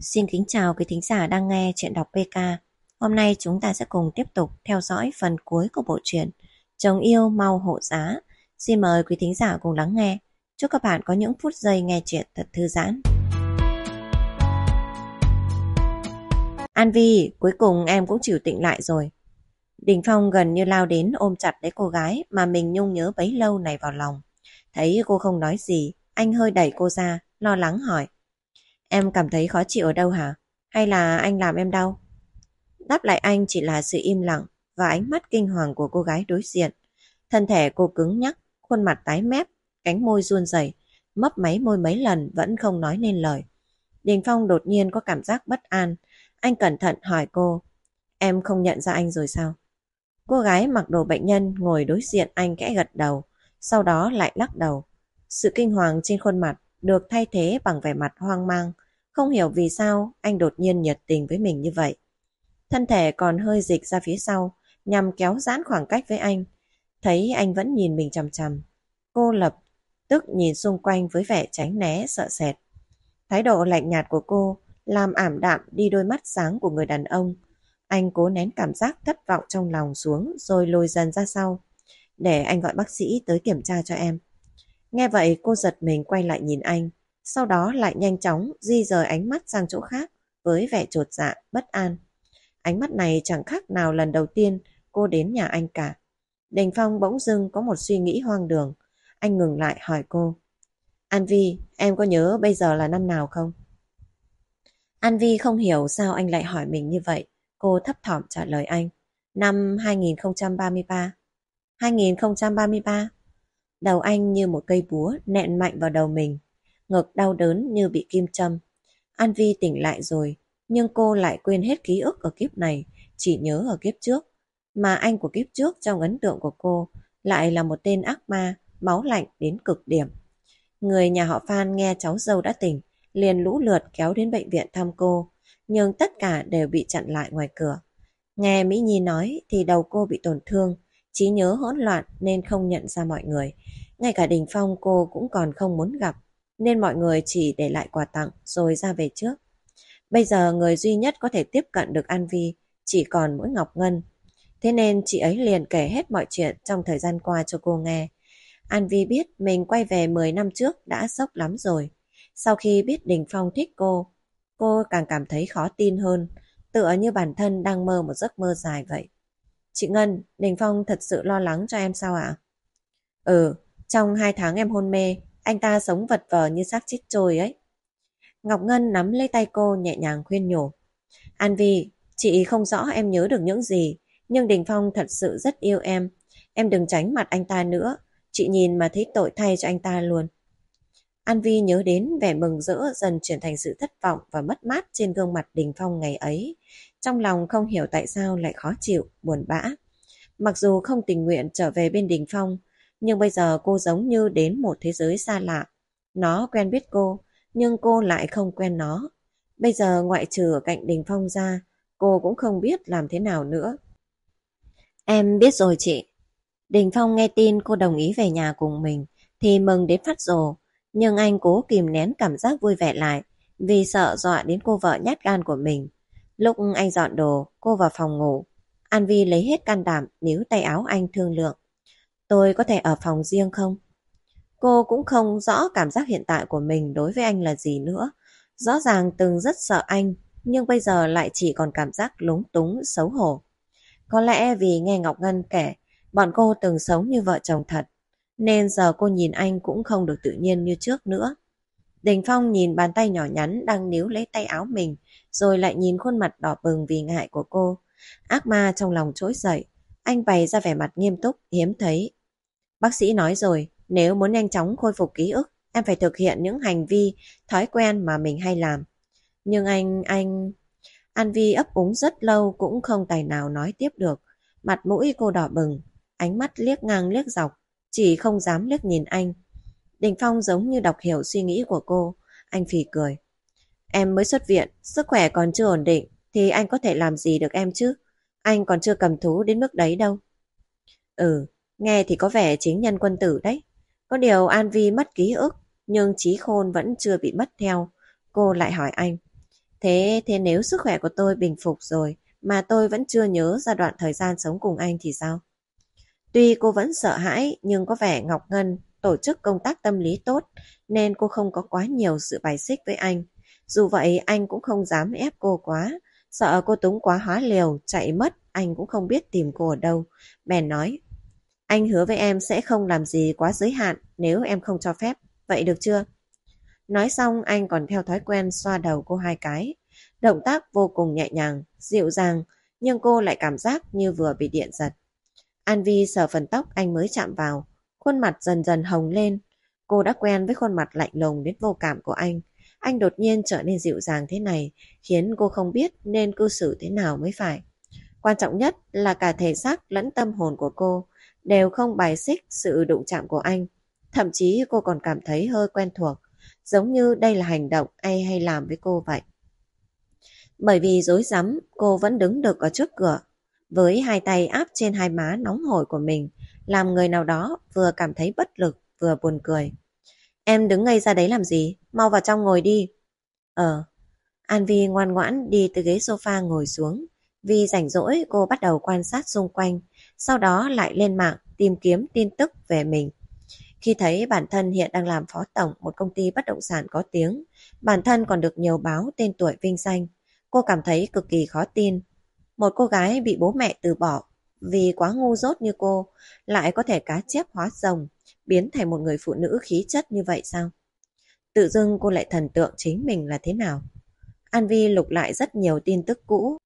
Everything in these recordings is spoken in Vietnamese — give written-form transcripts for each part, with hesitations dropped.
Xin kính chào quý thính giả đang nghe truyện đọc PK. Hôm nay chúng ta sẽ cùng tiếp tục theo dõi phần cuối của bộ truyện Chồng yêu mau hộ giá. Xin mời quý thính giả cùng lắng nghe. Chúc các bạn có những phút giây nghe truyện thật thư giãn. An Vi, cuối cùng em cũng chịu tịnh lại rồi. Đình Phong gần như lao đến ôm chặt lấy cô gái mà mình nhung nhớ bấy lâu này vào lòng. Thấy cô không nói gì, anh hơi đẩy cô ra, lo lắng hỏi. Em cảm thấy khó chịu ở đâu hả? Hay là anh làm em đau? Đáp lại anh chỉ là sự im lặng và ánh mắt kinh hoàng của cô gái đối diện. Thân thể cô cứng nhắc, khuôn mặt tái mét, cánh môi run rẩy, mấp máy môi mấy lần vẫn không nói nên lời. Đình Phong đột nhiên có cảm giác bất an. Anh cẩn thận hỏi cô. Em không nhận ra anh rồi sao? Cô gái mặc đồ bệnh nhân ngồi đối diện anh khẽ gật đầu, sau đó lại lắc đầu. Sự kinh hoàng trên khuôn mặt được thay thế bằng vẻ mặt hoang mang. Không hiểu vì sao anh đột nhiên nhiệt tình với mình như vậy. Thân thể còn hơi dịch ra phía sau nhằm kéo giãn khoảng cách với anh. Thấy anh vẫn nhìn mình chằm chằm, cô lập tức nhìn xung quanh với vẻ tránh né sợ sệt. Thái độ lạnh nhạt của cô làm ảm đạm đi đôi mắt sáng của người đàn ông. Anh cố nén cảm giác thất vọng trong lòng xuống rồi lùi dần ra sau. Để anh gọi bác sĩ tới kiểm tra cho em. Nghe vậy cô giật mình quay lại nhìn anh, sau đó lại nhanh chóng di rời ánh mắt sang chỗ khác với vẻ chột dạ, bất an. Ánh mắt này chẳng khác nào lần đầu tiên cô đến nhà anh cả. Đình Phong bỗng dưng có một suy nghĩ hoang đường. Anh ngừng lại hỏi cô. An Vi, em có nhớ bây giờ là năm nào không? An Vi không hiểu sao anh lại hỏi mình như vậy. Cô thấp thỏm trả lời anh. Năm 2033. 2033? Đầu anh như một cây búa nện mạnh vào đầu mình. Ngực đau đớn như bị kim châm. An Vi tỉnh lại rồi, nhưng cô lại quên hết ký ức ở kiếp này, chỉ nhớ ở kiếp trước. Mà anh của kiếp trước trong ấn tượng của cô lại là một tên ác ma, máu lạnh đến cực điểm. Người nhà họ Phan nghe cháu dâu đã tỉnh, liền lũ lượt kéo đến bệnh viện thăm cô, nhưng tất cả đều bị chặn lại ngoài cửa. Nghe Mỹ Nhi nói thì đầu cô bị tổn thương, trí nhớ hỗn loạn nên không nhận ra mọi người. Ngay cả Đình Phong cô cũng còn không muốn gặp, nên mọi người chỉ để lại quà tặng rồi ra về trước. Bây giờ người duy nhất có thể tiếp cận được An Vi chỉ còn mỗi Ngọc Ngân. Thế nên chị ấy liền kể hết mọi chuyện trong thời gian qua cho cô nghe. An Vi biết mình quay về 10 năm trước đã sốc lắm rồi. Sau khi biết Đình Phong thích cô càng cảm thấy khó tin hơn, tựa như bản thân đang mơ một giấc mơ dài vậy. Chị Ngân, Đình Phong thật sự lo lắng cho em sao ạ? Ừ, trong 2 tháng em hôn mê, anh ta sống vật vờ như xác chết trôi ấy. Ngọc Ngân nắm lấy tay cô nhẹ nhàng khuyên nhủ. An Vi, chị không rõ em nhớ được những gì, nhưng Đình Phong thật sự rất yêu em. Em đừng tránh mặt anh ta nữa, chị nhìn mà thấy tội thay cho anh ta luôn. An Vi nhớ đến vẻ mừng rỡ dần chuyển thành sự thất vọng và mất mát trên gương mặt Đình Phong ngày ấy. Trong lòng không hiểu tại sao lại khó chịu, buồn bã. Mặc dù không tình nguyện trở về bên Đình Phong, nhưng bây giờ cô giống như đến một thế giới xa lạ. Nó quen biết cô, nhưng cô lại không quen nó. Bây giờ ngoại trừ ở cạnh Đình Phong ra, cô cũng không biết làm thế nào nữa. Em biết rồi chị. Đình Phong nghe tin cô đồng ý về nhà cùng mình thì mừng đến phát rồ, nhưng anh cố kìm nén cảm giác vui vẻ lại vì sợ dọa đến cô vợ nhát gan của mình. Lúc anh dọn đồ, cô vào phòng ngủ. An Vi lấy hết can đảm níu tay áo anh thương lượng. Tôi có thể ở phòng riêng không? Cô cũng không rõ cảm giác hiện tại của mình đối với anh là gì nữa. Rõ ràng từng rất sợ anh, nhưng bây giờ lại chỉ còn cảm giác lúng túng, xấu hổ. Có lẽ vì nghe Ngọc Ngân kể, bọn cô từng sống như vợ chồng thật, nên giờ cô nhìn anh cũng không được tự nhiên như trước nữa. Đình Phong nhìn bàn tay nhỏ nhắn đang níu lấy tay áo mình, rồi lại nhìn khuôn mặt đỏ bừng vì ngại của cô. Ác ma trong lòng trỗi dậy, anh bày ra vẻ mặt nghiêm túc, hiếm thấy. Bác sĩ nói rồi, nếu muốn nhanh chóng khôi phục ký ức, em phải thực hiện những hành vi, thói quen mà mình hay làm. Nhưng anh... An Vi ấp úng rất lâu cũng không tài nào nói tiếp được. Mặt mũi cô đỏ bừng, ánh mắt liếc ngang liếc dọc, chỉ không dám liếc nhìn anh. Đình Phong giống như đọc hiểu suy nghĩ của cô, anh phì cười. Em mới xuất viện, sức khỏe còn chưa ổn định, thì anh có thể làm gì được em chứ? Anh còn chưa cầm thú đến mức đấy đâu. Ừ, nghe thì có vẻ chính nhân quân tử đấy. Có điều An Vi mất ký ức, nhưng trí khôn vẫn chưa bị mất theo. Cô lại hỏi anh. Thế nếu sức khỏe của tôi bình phục rồi mà tôi vẫn chưa nhớ ra đoạn thời gian sống cùng anh thì sao? Tuy cô vẫn sợ hãi nhưng có vẻ Ngọc Ngân tổ chức công tác tâm lý tốt nên cô không có quá nhiều sự bài xích với anh. Dù vậy anh cũng không dám ép cô quá, sợ cô túng quá hóa liều, chạy mất anh cũng không biết tìm cô ở đâu. Bèn nói, anh hứa với em sẽ không làm gì quá giới hạn nếu em không cho phép, vậy được chưa? Nói xong anh còn theo thói quen xoa đầu cô 2 cái. Động tác vô cùng nhẹ nhàng, dịu dàng, nhưng cô lại cảm giác như vừa bị điện giật. An Vi sờ phần tóc anh mới chạm vào, khuôn mặt dần dần hồng lên. Cô đã quen với khuôn mặt lạnh lùng đến vô cảm của anh. Anh đột nhiên trở nên dịu dàng thế này, khiến cô không biết nên cư xử thế nào mới phải. Quan trọng nhất là cả thể xác lẫn tâm hồn của cô đều không bài xích sự đụng chạm của anh. Thậm chí cô còn cảm thấy hơi quen thuộc, giống như đây là hành động anh hay làm với cô vậy. Bởi vì rối rắm, cô vẫn đứng được ở trước cửa, với 2 tay áp trên 2 má nóng hổi của mình, làm người nào đó vừa cảm thấy bất lực vừa buồn cười. Em đứng ngây ra đấy làm gì? Mau vào trong ngồi đi. An Vi ngoan ngoãn đi từ ghế sofa ngồi xuống. Vì rảnh rỗi cô bắt đầu quan sát xung quanh, sau đó lại lên mạng tìm kiếm tin tức về mình. Khi thấy bản thân hiện đang làm phó tổng một công ty bất động sản có tiếng, bản thân còn được nhiều báo tên tuổi vinh danh, cô cảm thấy cực kỳ khó tin. Một cô gái bị bố mẹ từ bỏ vì quá ngu dốt như cô lại có thể cá chép hóa rồng, biến thành một người phụ nữ khí chất như vậy sao? Tự dưng cô lại thần tượng chính mình là thế nào? An Vi lục lại rất nhiều tin tức cũ,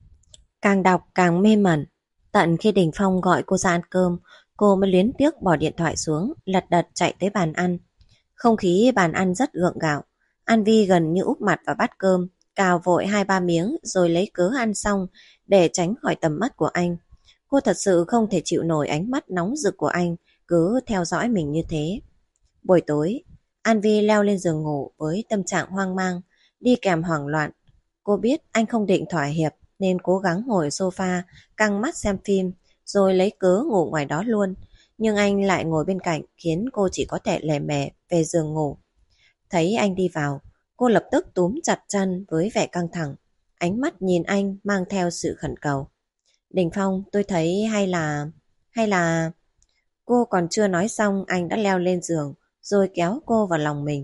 càng đọc càng mê mẩn. Tận khi Đình Phong gọi cô ra ăn cơm, cô mới luyến tiếc bỏ điện thoại xuống, lật đật chạy tới bàn ăn. Không khí bàn ăn rất gượng gạo. An Vi gần như úp mặt vào bát cơm, cào vội 2-3 miếng rồi lấy cớ ăn xong để tránh khỏi tầm mắt của anh. Cô thật sự không thể chịu nổi ánh mắt nóng rực của anh cứ theo dõi mình như thế. Buổi tối, An Vi leo lên giường ngủ với tâm trạng hoang mang, đi kèm hoảng loạn. Cô biết anh không định thỏa hiệp nên cố gắng ngồi ở sofa, căng mắt xem phim, rồi lấy cớ ngủ ngoài đó luôn. Nhưng anh lại ngồi bên cạnh khiến cô chỉ có thể lề mề về giường ngủ. Thấy anh đi vào, cô lập tức túm chặt chân với vẻ căng thẳng. Ánh mắt nhìn anh mang theo sự khẩn cầu. Đình Phong, tôi thấy hay là... Cô còn chưa nói xong anh đã leo lên giường rồi kéo cô vào lòng mình.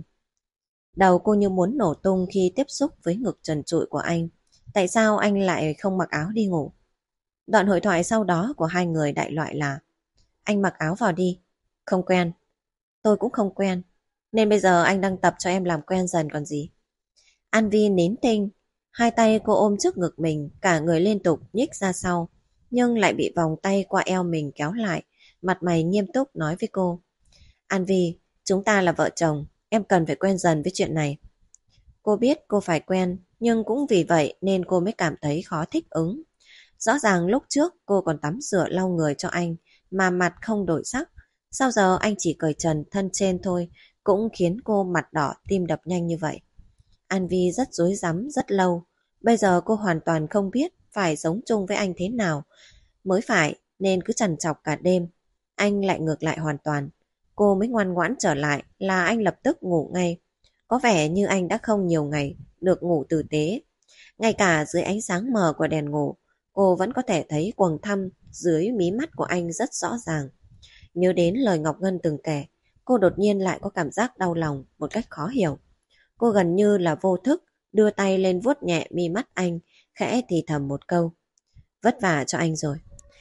Đầu cô như muốn nổ tung khi tiếp xúc với ngực trần trụi của anh. Tại sao anh lại không mặc áo đi ngủ? Đoạn hội thoại sau đó của hai người đại loại là: anh mặc áo vào đi. Không quen. Tôi cũng không quen. Nên bây giờ anh đang tập cho em làm quen dần còn gì. An Vi nín thinh. Hai tay cô ôm trước ngực mình, cả người liên tục nhích ra sau, nhưng lại bị vòng tay qua eo mình kéo lại. Mặt mày nghiêm túc nói với cô: An Vi, chúng ta là vợ chồng, em cần phải quen dần với chuyện này. Cô biết cô phải quen, nhưng cũng vì vậy nên cô mới cảm thấy khó thích ứng. Rõ ràng lúc trước cô còn tắm rửa lau người cho anh mà mặt không đổi sắc. Sao giờ anh chỉ cởi trần thân trên thôi cũng khiến cô mặt đỏ tim đập nhanh như vậy? An Vi rất rối rắm rất lâu. Bây giờ cô hoàn toàn không biết phải sống chung với anh thế nào mới phải, nên cứ trằn trọc cả đêm. Anh lại ngược lại hoàn toàn. Cô mới ngoan ngoãn trở lại là anh lập tức ngủ ngay. Có vẻ như anh đã không nhiều ngày được ngủ tử tế. Ngay cả dưới ánh sáng mờ của đèn ngủ, cô vẫn có thể thấy quầng thâm dưới mí mắt của anh rất rõ ràng. Nhớ đến lời Ngọc Ngân từng kể, cô đột nhiên lại có cảm giác đau lòng một cách khó hiểu. Cô gần như là vô thức đưa tay lên vuốt nhẹ mi mắt anh, khẽ thì thầm một câu: vất vả cho anh rồi.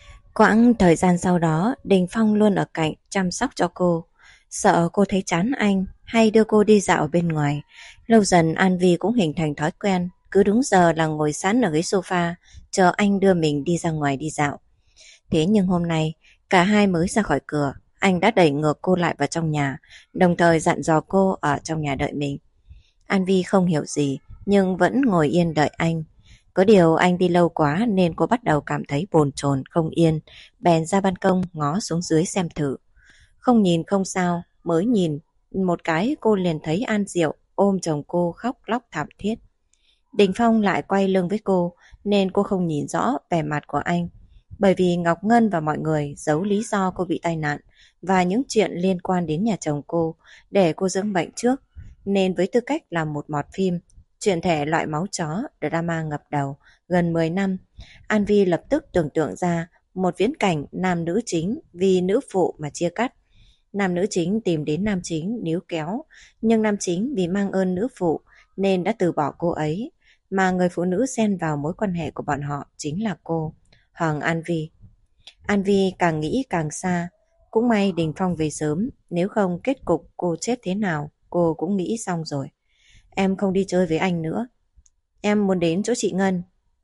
Quãng thời gian sau đó, Đình Phong luôn ở cạnh chăm sóc cho cô. Sợ cô thấy chán anh hay đưa cô đi dạo bên ngoài. Lâu dần An Vi cũng hình thành thói quen, cứ đúng giờ là ngồi sẵn ở ghế sofa, chờ anh đưa mình đi ra ngoài đi dạo. Thế nhưng hôm nay, cả hai mới ra khỏi cửa, anh đã đẩy ngược cô lại vào trong nhà, đồng thời dặn dò cô ở trong nhà đợi mình. An Vi không hiểu gì, nhưng vẫn ngồi yên đợi anh. Có điều anh đi lâu quá nên cô bắt đầu cảm thấy bồn chồn không yên, bèn ra ban công ngó xuống dưới xem thử. Không nhìn không sao, mới nhìn một cái cô liền thấy An Diệu ôm chồng cô khóc lóc thảm thiết. Đình Phong lại quay lưng với cô nên cô không nhìn rõ vẻ mặt của anh. Bởi vì Ngọc Ngân và mọi người giấu lý do cô bị tai nạn và những chuyện liên quan đến nhà chồng cô để cô dưỡng bệnh trước, nên với tư cách làm một mọt phim, Chuyện thể loại máu chó, drama ngập đầu, gần 10 năm. An Vi lập tức tưởng tượng ra một viễn cảnh nam nữ chính vì nữ phụ mà chia cắt. Nam nữ chính tìm đến nam chính níu kéo, nhưng nam chính vì mang ơn nữ phụ nên đã từ bỏ cô ấy, mà người phụ nữ xen vào mối quan hệ của bọn họ chính là cô, Hoàng An Vi. An Vi càng nghĩ càng xa. Cũng may Đình Phong về sớm, nếu không kết cục cô chết thế nào cô cũng nghĩ xong rồi. Em không đi chơi với anh nữa. Em muốn đến chỗ chị Ngân.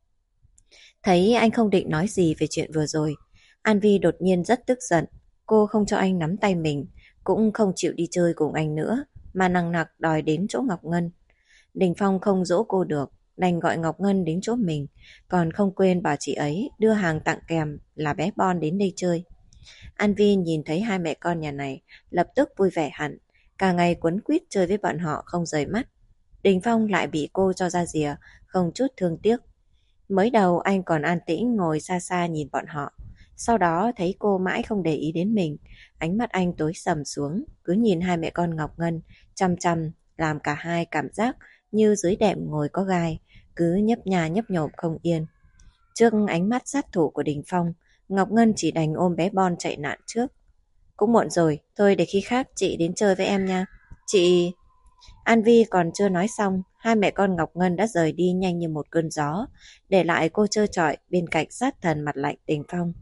Thấy anh không định nói gì về chuyện vừa rồi, An Vi đột nhiên rất tức giận. Cô không cho anh nắm tay mình, cũng không chịu đi chơi cùng anh nữa, mà nằng nặc đòi đến chỗ Ngọc Ngân. Đình Phong không dỗ cô được, đành gọi Ngọc Ngân đến chỗ mình, còn không quên bảo chị ấy đưa hàng tặng kèm là bé Bon đến đây chơi. An Vi nhìn thấy hai mẹ con nhà này, lập tức vui vẻ hẳn, cả ngày quấn quýt chơi với bọn họ không rời mắt. Đình Phong lại bị cô cho ra rìa, không chút thương tiếc. Mới đầu anh còn an tĩnh ngồi xa xa nhìn bọn họ. Sau đó thấy cô mãi không để ý đến mình, ánh mắt anh tối sầm xuống, cứ nhìn hai mẹ con Ngọc Ngân, chăm chăm, làm cả hai cảm giác như dưới đệm ngồi có gai, cứ nhấp nha nhấp nhổm không yên. Trước ánh mắt sát thủ của Đình Phong, Ngọc Ngân chỉ đành ôm bé Bon chạy nạn trước. Cũng muộn rồi, thôi để khi khác chị đến chơi với em nha. Chị... An Vi còn chưa nói xong, hai mẹ con Ngọc Ngân đã rời đi nhanh như một cơn gió, để lại cô trơ trọi bên cạnh sát thần mặt lạnh Đình Phong.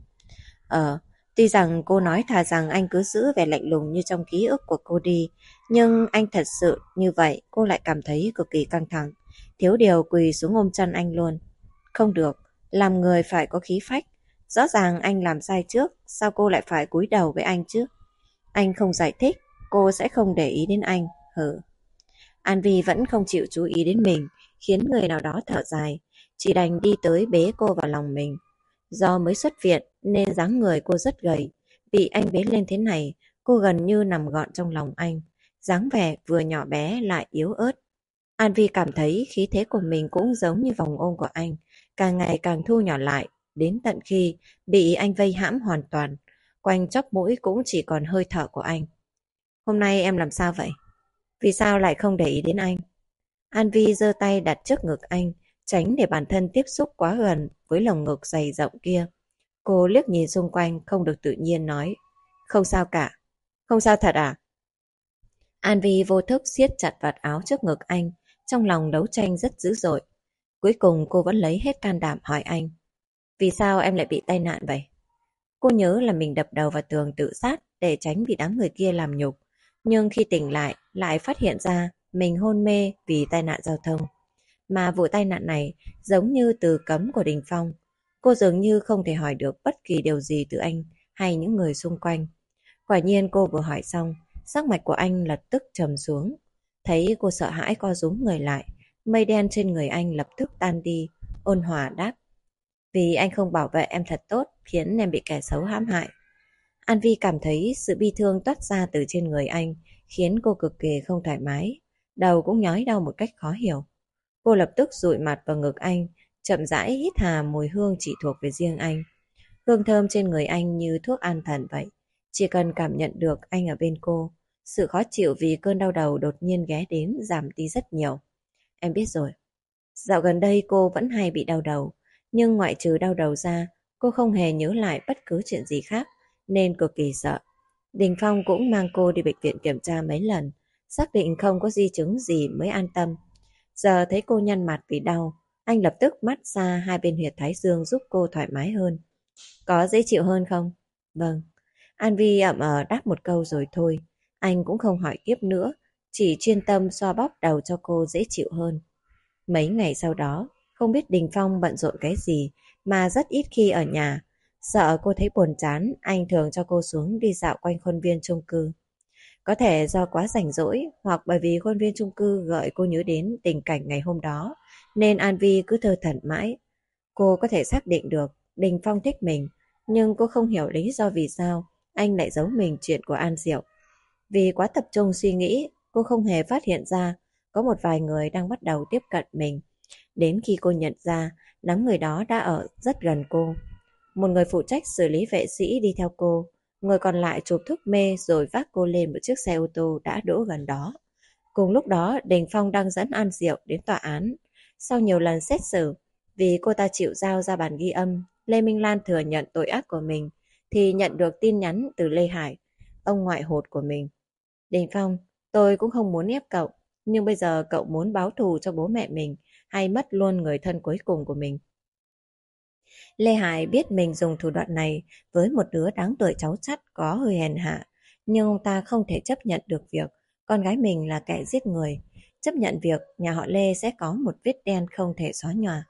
Tuy rằng cô nói thà rằng anh cứ giữ vẻ lạnh lùng như trong ký ức của cô đi, nhưng anh thật sự như vậy cô lại cảm thấy cực kỳ căng thẳng, thiếu điều quỳ xuống ôm chân anh luôn. Không được, làm người phải có khí phách, rõ ràng anh làm sai trước, sao cô lại phải cúi đầu với anh chứ? Anh không giải thích, cô sẽ không để ý đến anh, hử. An Vi vẫn không chịu chú ý đến mình, khiến người nào đó thở dài, chỉ đành đi tới bế cô vào lòng mình. Do mới xuất viện nên dáng người cô rất gầy, bị anh bế lên thế này, cô gần như nằm gọn trong lòng anh, dáng vẻ vừa nhỏ bé lại yếu ớt. An Vi cảm thấy khí thế của mình cũng giống như vòng ôm của anh, càng ngày càng thu nhỏ lại, đến tận khi bị anh vây hãm hoàn toàn, quanh chóp mũi cũng chỉ còn hơi thở của anh. Hôm nay em làm sao vậy? Vì sao lại không để ý đến anh? An Vi giơ tay đặt trước ngực anh, tránh để bản thân tiếp xúc quá gần với lồng ngực dày rộng kia. Cô liếc nhìn xung quanh không được tự nhiên nói, không sao cả. Không sao thật à? An Vi vô thức siết chặt vạt áo trước ngực anh, trong lòng đấu tranh rất dữ dội. Cuối cùng cô vẫn lấy hết can đảm hỏi anh, vì sao em lại bị tai nạn vậy? Cô nhớ là mình đập đầu vào tường tự sát để tránh bị đám người kia làm nhục, nhưng khi tỉnh lại phát hiện ra mình hôn mê vì tai nạn giao thông. Mà vụ tai nạn này giống như từ cấm của Đình Phong. Cô dường như không thể hỏi được bất kỳ điều gì từ anh hay những người xung quanh. Quả nhiên cô vừa hỏi xong, sắc mặt của anh lập tức trầm xuống. Thấy cô sợ hãi co rúm người lại, mây đen trên người anh lập tức tan đi, ôn hòa đáp. Vì anh không bảo vệ em thật tốt, khiến em bị kẻ xấu hãm hại. An Vi cảm thấy sự bi thương toát ra từ trên người anh, khiến cô cực kỳ không thoải mái. Đầu cũng nhói đau một cách khó hiểu. Cô lập tức dụi mặt vào ngực anh, chậm rãi hít hà mùi hương chỉ thuộc về riêng anh. Hương thơm trên người anh như thuốc an thần vậy. Chỉ cần cảm nhận được anh ở bên cô, sự khó chịu vì cơn đau đầu đột nhiên ghé đến giảm đi rất nhiều. Em biết rồi. Dạo gần đây cô vẫn hay bị đau đầu, nhưng ngoại trừ đau đầu ra, cô không hề nhớ lại bất cứ chuyện gì khác, nên cực kỳ sợ. Đình Phong cũng mang cô đi bệnh viện kiểm tra mấy lần, xác định không có di chứng gì mới an tâm. Giờ thấy cô nhăn mặt vì đau, anh lập tức mát xa hai bên huyệt thái dương giúp cô thoải mái hơn. Có dễ chịu hơn không? Vâng. An Vi ậm đáp một câu rồi thôi. Anh cũng không hỏi tiếp nữa, chỉ chuyên tâm xoa bóp đầu cho cô dễ chịu hơn. Mấy ngày sau đó, không biết Đình Phong bận rộn cái gì mà rất ít khi ở nhà. Sợ cô thấy buồn chán, anh thường cho cô xuống đi dạo quanh khuôn viên chung cư. Có thể do quá rảnh rỗi hoặc bởi vì khuôn viên chung cư gợi cô nhớ đến tình cảnh ngày hôm đó, nên An Vi cứ thơ thẩn mãi. Cô có thể xác định được Đình Phong thích mình, nhưng cô không hiểu lý do vì sao anh lại giấu mình chuyện của An Diệu. Vì quá tập trung suy nghĩ, cô không hề phát hiện ra có một vài người đang bắt đầu tiếp cận mình. Đến khi cô nhận ra, đám người đó đã ở rất gần cô. Một người phụ trách xử lý vệ sĩ đi theo cô, người còn lại chụp thuốc mê rồi vác cô lên một chiếc xe ô tô đã đỗ gần đó. Cùng lúc đó, Đình Phong đang dẫn An Diệu đến tòa án. Sau nhiều lần xét xử, vì cô ta chịu giao ra bản ghi âm, Lê Minh Lan thừa nhận tội ác của mình, thì nhận được tin nhắn từ Lê Hải, ông ngoại hột của mình. Đình Phong, tôi cũng không muốn ép cậu, nhưng bây giờ cậu muốn báo thù cho bố mẹ mình hay mất luôn người thân cuối cùng của mình? Lê Hải biết mình dùng thủ đoạn này với một đứa đáng tuổi cháu chắt có hơi hèn hạ, nhưng ông ta không thể chấp nhận được việc con gái mình là kẻ giết người, chấp nhận việc nhà họ Lê sẽ có một vết đen không thể xóa nhòa.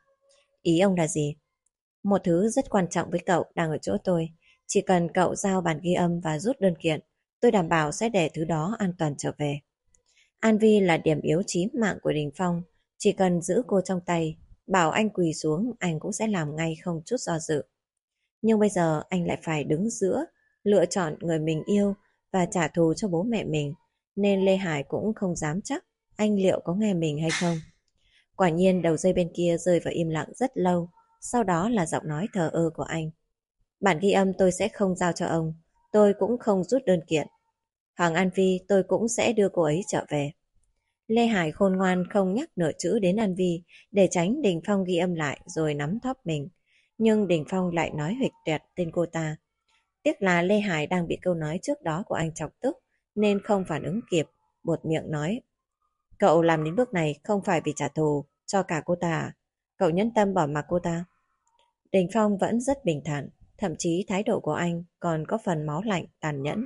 Ý ông là gì? Một thứ rất quan trọng với cậu đang ở chỗ tôi. Chỉ cần cậu giao bản ghi âm và rút đơn kiện, tôi đảm bảo sẽ để thứ đó an toàn trở về. An Vi là điểm yếu chí mạng của Đình Phong. Chỉ cần giữ cô trong tay, bảo anh quỳ xuống, anh cũng sẽ làm ngay không chút do dự. Nhưng bây giờ anh lại phải đứng giữa, lựa chọn người mình yêu và trả thù cho bố mẹ mình, nên Lê Hải cũng không dám chắc anh liệu có nghe mình hay không. Quả nhiên đầu dây bên kia rơi vào im lặng rất lâu, sau đó là giọng nói thờ ơ của anh. Bản ghi âm tôi sẽ không giao cho ông, tôi cũng không rút đơn kiện. Hoàng An Vi tôi cũng sẽ đưa cô ấy trở về. Lê Hải khôn ngoan không nhắc nửa chữ đến An Vi để tránh Đình Phong ghi âm lại rồi nắm thóp mình. Nhưng Đình Phong lại nói huỵch toẹt tên cô ta. Tiếc là Lê Hải đang bị câu nói trước đó của anh chọc tức nên không phản ứng kịp, buột miệng nói. Cậu làm đến bước này không phải vì trả thù cho cả cô ta à? Cậu nhẫn tâm bỏ mặc cô ta. Đình Phong vẫn rất bình thản, thậm chí thái độ của anh còn có phần máu lạnh, tàn nhẫn.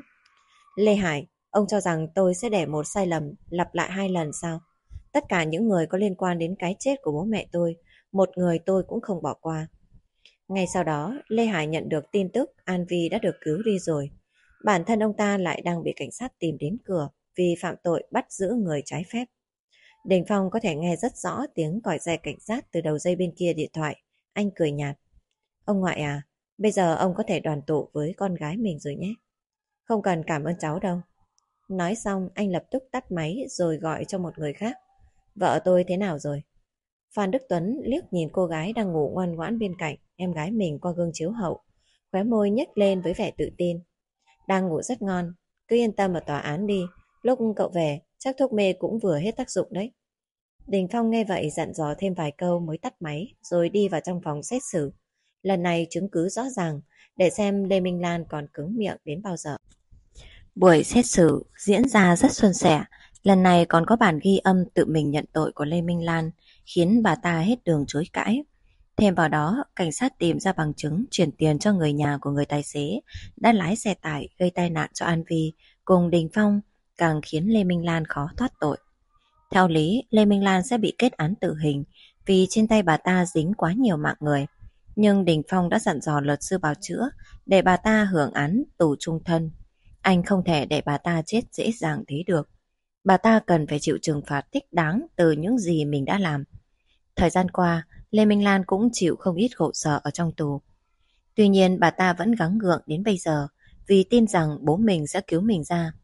Lê Hải, ông cho rằng tôi sẽ để một sai lầm lặp lại 2 lần sao? Tất cả những người có liên quan đến cái chết của bố mẹ tôi, một người tôi cũng không bỏ qua. Ngay sau đó, Lê Hải nhận được tin tức An Vi đã được cứu đi rồi. Bản thân ông ta lại đang bị cảnh sát tìm đến cửa vì phạm tội bắt giữ người trái phép. Đình Phong có thể nghe rất rõ tiếng còi xe cảnh sát từ đầu dây bên kia điện thoại. Anh cười nhạt. Ông ngoại à, bây giờ ông có thể đoàn tụ với con gái mình rồi nhé. Không cần cảm ơn cháu đâu. Nói xong anh lập tức tắt máy rồi gọi cho một người khác. Vợ tôi thế nào rồi? Phan Đức Tuấn liếc nhìn cô gái đang ngủ ngoan ngoãn bên cạnh em gái mình qua gương chiếu hậu, khóe môi nhếch lên với vẻ tự tin. Đang ngủ rất ngon, cứ yên tâm ở tòa án đi, lúc cậu về chắc thuốc mê cũng vừa hết tác dụng đấy. Đình Phong nghe vậy dặn dò thêm vài câu mới tắt máy rồi đi vào trong phòng xét xử. Lần này chứng cứ rõ ràng, để xem Lê Minh Lan còn cứng miệng đến bao giờ. Buổi xét xử diễn ra rất suôn sẻ, lần này còn có bản ghi âm tự mình nhận tội của Lê Minh Lan, khiến bà ta hết đường chối cãi. Thêm vào đó, cảnh sát tìm ra bằng chứng chuyển tiền cho người nhà của người tài xế đã lái xe tải gây tai nạn cho An Vi cùng Đình Phong, càng khiến Lê Minh Lan khó thoát tội. Theo lý, Lê Minh Lan sẽ bị kết án tử hình vì trên tay bà ta dính quá nhiều mạng người. Nhưng Đình Phong đã dặn dò luật sư bào chữa để bà ta hưởng án tù chung thân. Anh không thể để bà ta chết dễ dàng thế được. Bà ta cần phải chịu trừng phạt thích đáng từ những gì mình đã làm. Thời gian qua, Lê Minh Lan cũng chịu không ít khổ sở ở trong tù. Tuy nhiên bà ta vẫn gắng gượng đến bây giờ vì tin rằng bố mình sẽ cứu mình ra.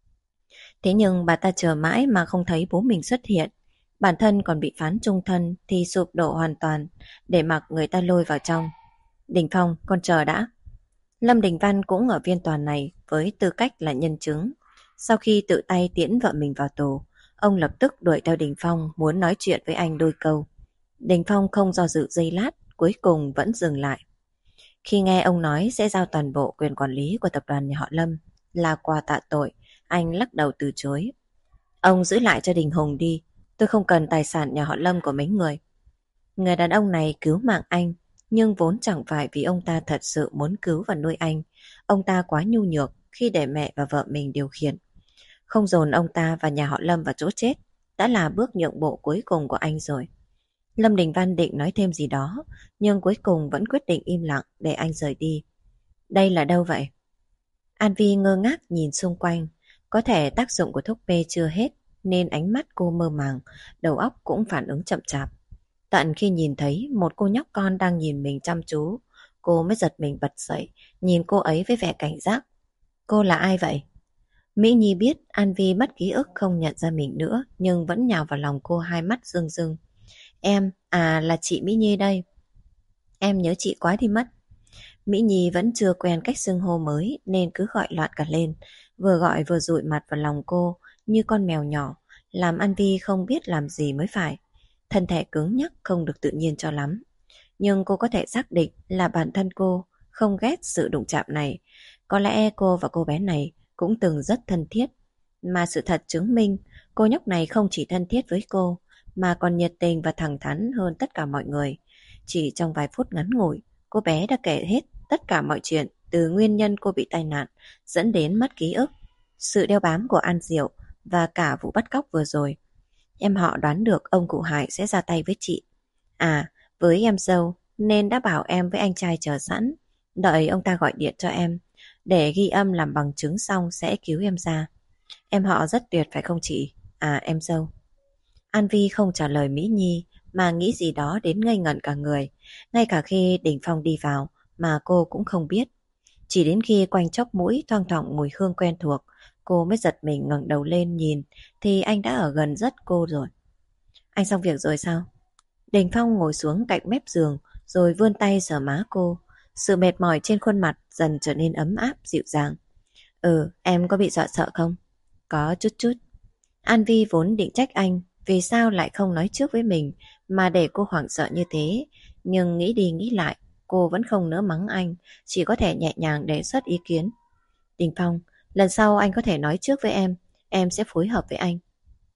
Thế nhưng bà ta chờ mãi mà không thấy bố mình xuất hiện. Bản thân còn bị phán chung thân thì sụp đổ hoàn toàn để mặc người ta lôi vào trong. Đình Phong, con chờ đã. Lâm Đình Văn cũng ở phiên tòa này với tư cách là nhân chứng. Sau khi tự tay tiễn vợ mình vào tù, ông lập tức đuổi theo Đình Phong muốn nói chuyện với anh đôi câu. Đình Phong không do dự giây lát, cuối cùng vẫn dừng lại. Khi nghe ông nói sẽ giao toàn bộ quyền quản lý của tập đoàn nhà họ Lâm là quà tạ tội, anh lắc đầu từ chối. Ông giữ lại cho Đình Hùng đi, tôi không cần tài sản nhà họ Lâm của mấy người. Người đàn ông này cứu mạng anh, nhưng vốn chẳng phải vì ông ta thật sự muốn cứu và nuôi anh. Ông ta quá nhu nhược khi để mẹ và vợ mình điều khiển. Không dồn ông ta và nhà họ Lâm vào chỗ chết đã là bước nhượng bộ cuối cùng của anh rồi. Lâm Đình Văn định nói thêm gì đó, nhưng cuối cùng vẫn quyết định im lặng để anh rời đi. Đây là đâu vậy? An Vi ngơ ngác nhìn xung quanh. Có thể tác dụng của thuốc mê chưa hết nên ánh mắt cô mơ màng, đầu óc cũng phản ứng chậm chạp. Tận khi nhìn thấy một cô nhóc con đang nhìn mình chăm chú, cô mới giật mình bật dậy, nhìn cô ấy với vẻ cảnh giác. Cô là ai vậy? Mỹ Nhi biết An Vi mất ký ức không nhận ra mình nữa, nhưng vẫn nhào vào lòng cô hai mắt rưng rưng. Em, là chị Mỹ Nhi đây. Em nhớ chị quá đi mất. Mỹ Nhi vẫn chưa quen cách xưng hô mới nên cứ gọi loạn cả lên, vừa gọi vừa dụi mặt vào lòng cô như con mèo nhỏ, làm An Vi không biết làm gì mới phải. Thân thể cứng nhắc không được tự nhiên cho lắm. Nhưng cô có thể xác định là bản thân cô không ghét sự đụng chạm này. Có lẽ cô và cô bé này cũng từng rất thân thiết. Mà sự thật chứng minh cô nhóc này không chỉ thân thiết với cô mà còn nhiệt tình và thẳng thắn hơn tất cả mọi người. Chỉ trong vài phút ngắn ngủi, cô bé đã kể hết tất cả mọi chuyện, từ nguyên nhân cô bị tai nạn dẫn đến mất ký ức, sự đeo bám của An Diệu và cả vụ bắt cóc vừa rồi. Em họ đoán được ông cụ Hải sẽ ra tay với chị. À, với em dâu nên đã bảo em với anh trai chờ sẵn, đợi ông ta gọi điện cho em để ghi âm làm bằng chứng, xong sẽ cứu em ra. Em họ rất tuyệt phải không chị? À, em dâu. An Vi không trả lời Mỹ Nhi mà nghĩ gì đó đến ngây ngẩn cả người. Ngay cả khi Đình Phong đi vào mà cô cũng không biết. Chỉ đến khi quanh chóp mũi thoang thoảng mùi hương quen thuộc, cô mới giật mình ngẩng đầu lên nhìn thì anh đã ở gần rất cô rồi. Anh xong việc rồi sao? Đình Phong ngồi xuống cạnh mép giường rồi vươn tay sờ má cô. Sự mệt mỏi trên khuôn mặt dần trở nên ấm áp, dịu dàng. Ừ, em có bị dọa sợ không? Có chút chút. An Vi vốn định trách anh vì sao lại không nói trước với mình mà để cô hoảng sợ như thế. Nhưng nghĩ đi nghĩ lại, cô vẫn không nỡ mắng anh, chỉ có thể nhẹ nhàng đề xuất ý kiến. Đình Phong, lần sau anh có thể nói trước với em sẽ phối hợp với anh.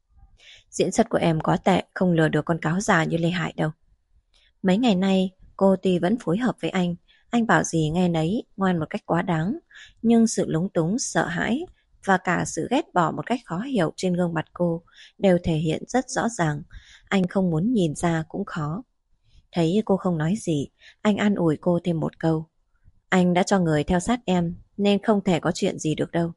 Diễn xuất của em quá tệ, không lừa được con cáo già như Lê Hải đâu. Mấy ngày nay, cô tuy vẫn phối hợp với anh bảo gì nghe nấy, ngoan một cách quá đáng. Nhưng sự lúng túng, sợ hãi và cả sự ghét bỏ một cách khó hiểu trên gương mặt cô đều thể hiện rất rõ ràng. Anh không muốn nhìn ra cũng khó. Thấy cô không nói gì, anh an ủi cô thêm một câu. Anh đã cho người theo sát em, nên không thể có chuyện gì được đâu.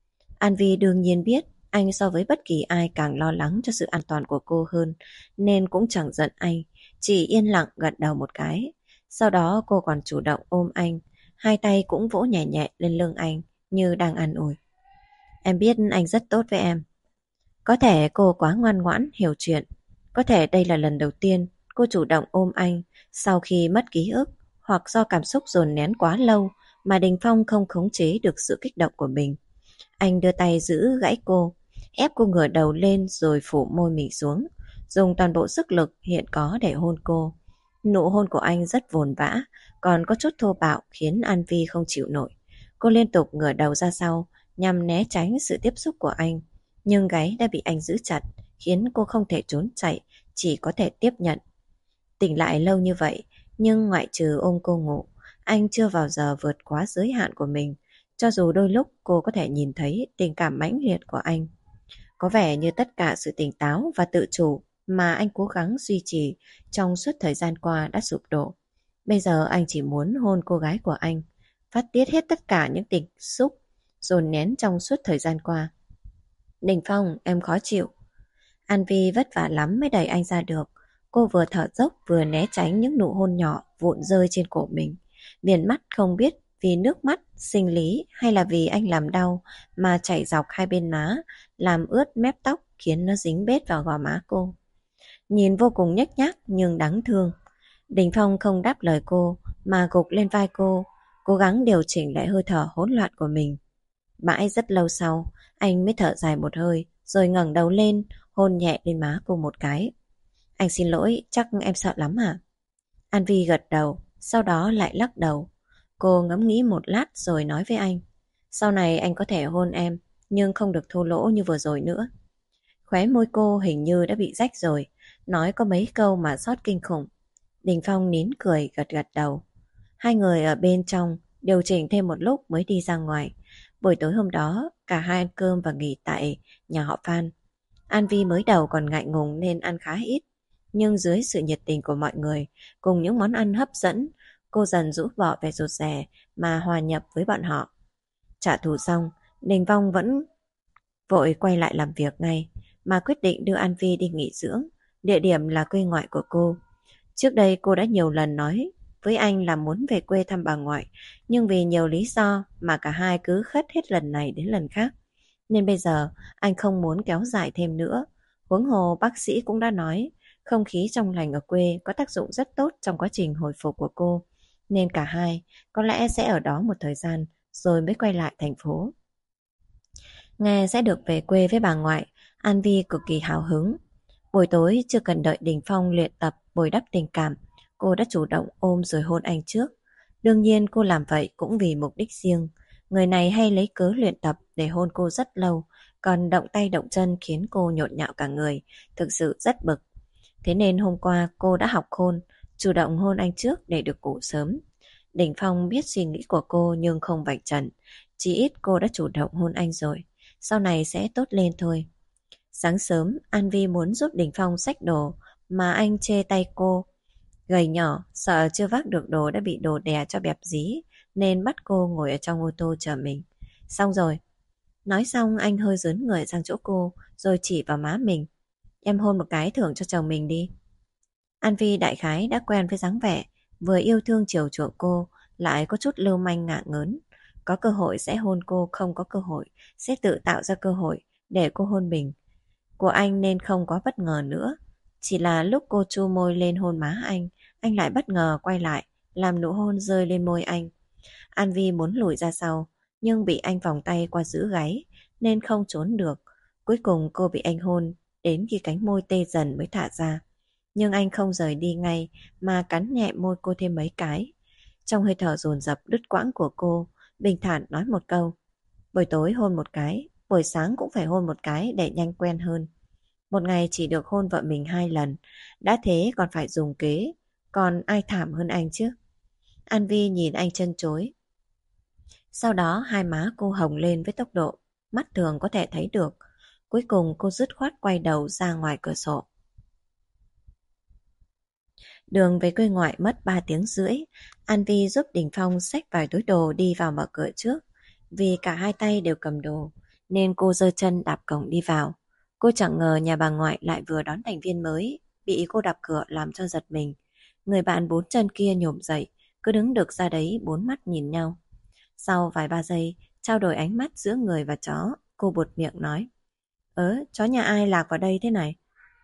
An Vi đương nhiên biết anh so với bất kỳ ai càng lo lắng cho sự an toàn của cô hơn, nên cũng chẳng giận anh, chỉ yên lặng gật đầu một cái. Sau đó cô còn chủ động ôm anh, hai tay cũng vỗ nhẹ nhẹ lên lưng anh như đang an ủi. Em biết anh rất tốt với em. Có thể cô quá ngoan ngoãn, hiểu chuyện. Có thể đây là lần đầu tiên cô chủ động ôm anh sau khi mất ký ức, hoặc do cảm xúc dồn nén quá lâu mà Đình Phong không khống chế được sự kích động của mình. Anh đưa tay giữ gãy cô, ép cô ngửa đầu lên rồi phủ môi mình xuống, dùng toàn bộ sức lực hiện có để hôn cô. Nụ hôn của anh rất vồn vã, còn có chút thô bạo khiến An Vi không chịu nổi. Cô liên tục ngửa đầu ra sau nhằm né tránh sự tiếp xúc của anh, nhưng gáy đã bị anh giữ chặt, khiến cô không thể trốn chạy, chỉ có thể tiếp nhận. Tỉnh lại lâu như vậy, nhưng ngoại trừ ôm cô ngủ, anh chưa bao giờ vượt quá giới hạn của mình, cho dù đôi lúc cô có thể nhìn thấy tình cảm mãnh liệt của anh. Có vẻ như tất cả sự tỉnh táo và tự chủ mà anh cố gắng duy trì trong suốt thời gian qua đã sụp đổ. Bây giờ anh chỉ muốn hôn cô gái của anh, phát tiết hết tất cả những tình xúc dồn nén trong suốt thời gian qua. Đình Phong, em khó chịu. An Vi vất vả lắm mới đẩy anh ra được. Cô vừa thở dốc vừa né tránh những nụ hôn nhỏ vụn rơi trên cổ mình. Viền mắt không biết vì nước mắt, sinh lý hay là vì anh làm đau mà chảy dọc hai bên má, làm ướt mép tóc khiến nó dính bết vào gò má cô. Nhìn vô cùng nhếch nhác nhưng đáng thương. Đình Phong không đáp lời cô mà gục lên vai cô, cố gắng điều chỉnh lại hơi thở hỗn loạn của mình. Mãi rất lâu sau, anh mới thở dài một hơi rồi ngẩng đầu lên, hôn nhẹ lên má cô một cái. Anh xin lỗi, chắc em sợ lắm hả? An Vi gật đầu, sau đó lại lắc đầu. Cô ngẫm nghĩ một lát rồi nói với anh. Sau này anh có thể hôn em, nhưng không được thô lỗ như vừa rồi nữa. Khóe môi cô hình như đã bị rách rồi, nói có mấy câu mà sót kinh khủng. Đình Phong nín cười gật gật đầu. Hai người ở bên trong điều chỉnh thêm một lúc mới đi ra ngoài. Buổi tối hôm đó, cả hai ăn cơm và nghỉ tại nhà họ Phan. An Vi mới đầu còn ngại ngùng nên ăn khá ít. Nhưng dưới sự nhiệt tình của mọi người, cùng những món ăn hấp dẫn, cô dần rũ bỏ vẻ rụt rè mà hòa nhập với bọn họ. Trả thù xong, Đình Phong vẫn vội quay lại làm việc ngay, mà quyết định đưa An Vi đi nghỉ dưỡng. Địa điểm là quê ngoại của cô. Trước đây cô đã nhiều lần nói với anh là muốn về quê thăm bà ngoại, nhưng vì nhiều lý do mà cả hai cứ khất hết lần này đến lần khác. Nên bây giờ anh không muốn kéo dài thêm nữa. Huống hồ bác sĩ cũng đã nói không khí trong lành ở quê có tác dụng rất tốt trong quá trình hồi phục của cô. Nên cả hai có lẽ sẽ ở đó một thời gian rồi mới quay lại thành phố. Nghe sẽ được về quê với bà ngoại, An Vi cực kỳ hào hứng. Buổi tối chưa cần đợi Đình Phong luyện tập bồi đắp tình cảm, cô đã chủ động ôm rồi hôn anh trước. Đương nhiên cô làm vậy cũng vì mục đích riêng. Người này hay lấy cớ luyện tập để hôn cô rất lâu, còn động tay động chân khiến cô nhộn nhạo cả người, thực sự rất bực. Thế nên hôm qua cô đã học hôn, chủ động hôn anh trước để được ngủ sớm. Đình Phong biết suy nghĩ của cô nhưng không vạch trần. Chỉ ít cô đã chủ động hôn anh rồi, sau này sẽ tốt lên thôi. Sáng sớm, An Vi muốn giúp Đình Phong xách đồ, mà anh chê tay cô. Gầy nhỏ, sợ chưa vác được đồ đã bị đồ đè cho bẹp dí, nên bắt cô ngồi ở trong ô tô chờ mình. Xong rồi. Nói xong anh hơi dướn người sang chỗ cô, rồi chỉ vào má mình. Em hôn một cái thưởng cho chồng mình đi. An Vi đại khái đã quen với dáng vẻ, vừa yêu thương chiều chuộng cô, lại có chút lưu manh ngả ngớn. Có cơ hội sẽ hôn cô, không có cơ hội sẽ tự tạo ra cơ hội để cô hôn mình. Của anh nên không có bất ngờ nữa. Chỉ là lúc cô chu môi lên hôn má anh lại bất ngờ quay lại, làm nụ hôn rơi lên môi anh. An Vi muốn lùi ra sau, nhưng bị anh vòng tay qua giữ gáy, nên không trốn được. Cuối cùng cô bị anh hôn, đến khi cánh môi tê dần mới thả ra. Nhưng anh không rời đi ngay, mà cắn nhẹ môi cô thêm mấy cái. Trong hơi thở dồn dập đứt quãng của cô, bình thản nói một câu. Buổi tối hôn một cái, buổi sáng cũng phải hôn một cái để nhanh quen hơn. Một ngày chỉ được hôn vợ mình 2 lần, đã thế còn phải dùng kế, còn ai thảm hơn anh chứ? An Vi nhìn anh chân chối. Sau đó hai má cô hồng lên với tốc độ mắt thường có thể thấy được. Cuối cùng cô dứt khoát quay đầu ra ngoài cửa sổ. Đường về quê ngoại mất 3 tiếng rưỡi. An Vi giúp Đình Phong xách vài túi đồ đi vào mở cửa trước. Vì cả hai tay đều cầm đồ, nên cô giơ chân đạp cổng đi vào. Cô chẳng ngờ nhà bà ngoại lại vừa đón thành viên mới, bị cô đạp cửa làm cho giật mình. Người bạn 4 chân kia nhổm dậy, cứ đứng được ra đấy 4 mắt nhìn nhau. Sau vài ba giây, trao đổi ánh mắt giữa người và chó, cô buột miệng nói. Chó nhà ai lạc vào đây thế này?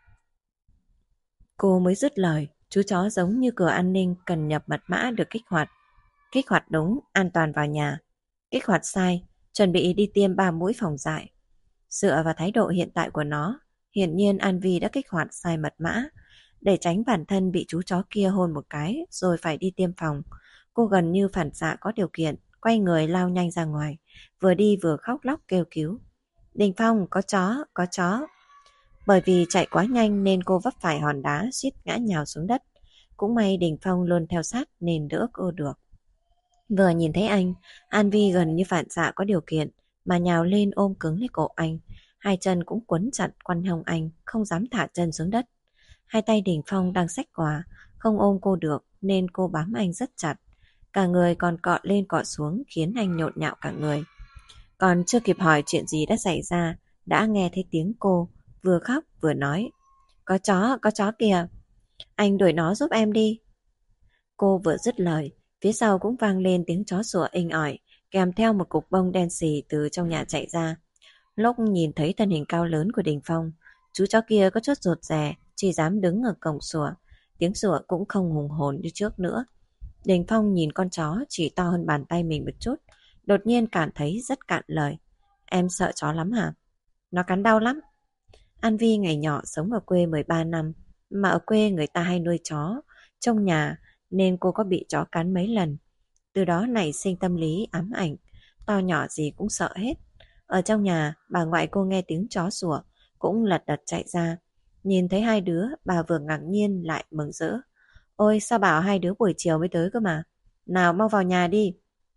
Cô mới dứt lời, chú chó giống như cửa an ninh cần nhập mật mã được kích hoạt. Kích hoạt đúng, an toàn vào nhà. Kích hoạt sai, chuẩn bị đi tiêm 3 mũi phòng dại. Dựa vào thái độ hiện tại của nó, hiển nhiên An Vi đã kích hoạt sai mật mã. Để tránh bản thân bị chú chó kia hôn một cái rồi phải đi tiêm phòng, cô gần như phản xạ có điều kiện, quay người lao nhanh ra ngoài, vừa đi vừa khóc lóc kêu cứu. Đình Phong, có chó, có chó. Bởi vì chạy quá nhanh nên cô vấp phải hòn đá suýt ngã nhào xuống đất. Cũng may Đình Phong luôn theo sát nên đỡ cô được. Vừa nhìn thấy anh, An Vi gần như phản xạ có điều kiện mà nhào lên ôm cứng lấy cổ anh. Hai chân cũng quấn chặt quanh hông anh, không dám thả chân xuống đất. Hai tay Đình Phong đang xách quà, không ôm cô được nên cô bám anh rất chặt. Cả người còn cọ lên cọ xuống khiến anh nhộn nhạo cả người. Còn chưa kịp hỏi chuyện gì đã xảy ra, đã nghe thấy tiếng cô, vừa khóc vừa nói. Có chó kìa. Anh đuổi nó giúp em đi. Cô vừa dứt lời, phía sau cũng vang lên tiếng chó sủa inh ỏi, kèm theo một cục bông đen xì từ trong nhà chạy ra. Lúc nhìn thấy thân hình cao lớn của Đình Phong, chú chó kia có chút rụt rè, chỉ dám đứng ở cổng sủa. Tiếng sủa cũng không hùng hồn như trước nữa. Đình Phong nhìn con chó chỉ to hơn bàn tay mình một chút, đột nhiên cảm thấy rất cạn lời. Em sợ chó lắm hả? Nó cắn đau lắm. An Vi ngày nhỏ sống ở quê 13 năm, mà ở quê người ta hay nuôi chó trong nhà nên cô có bị chó cắn mấy lần. Từ đó nảy sinh tâm lý ám ảnh, to nhỏ gì cũng sợ hết. Ở trong nhà, bà ngoại cô nghe tiếng chó sủa, cũng lật đật chạy ra. Nhìn thấy hai đứa, bà vừa ngạc nhiên lại mừng rỡ. Ôi sao bảo hai đứa buổi chiều mới tới cơ mà. Nào mau vào nhà đi.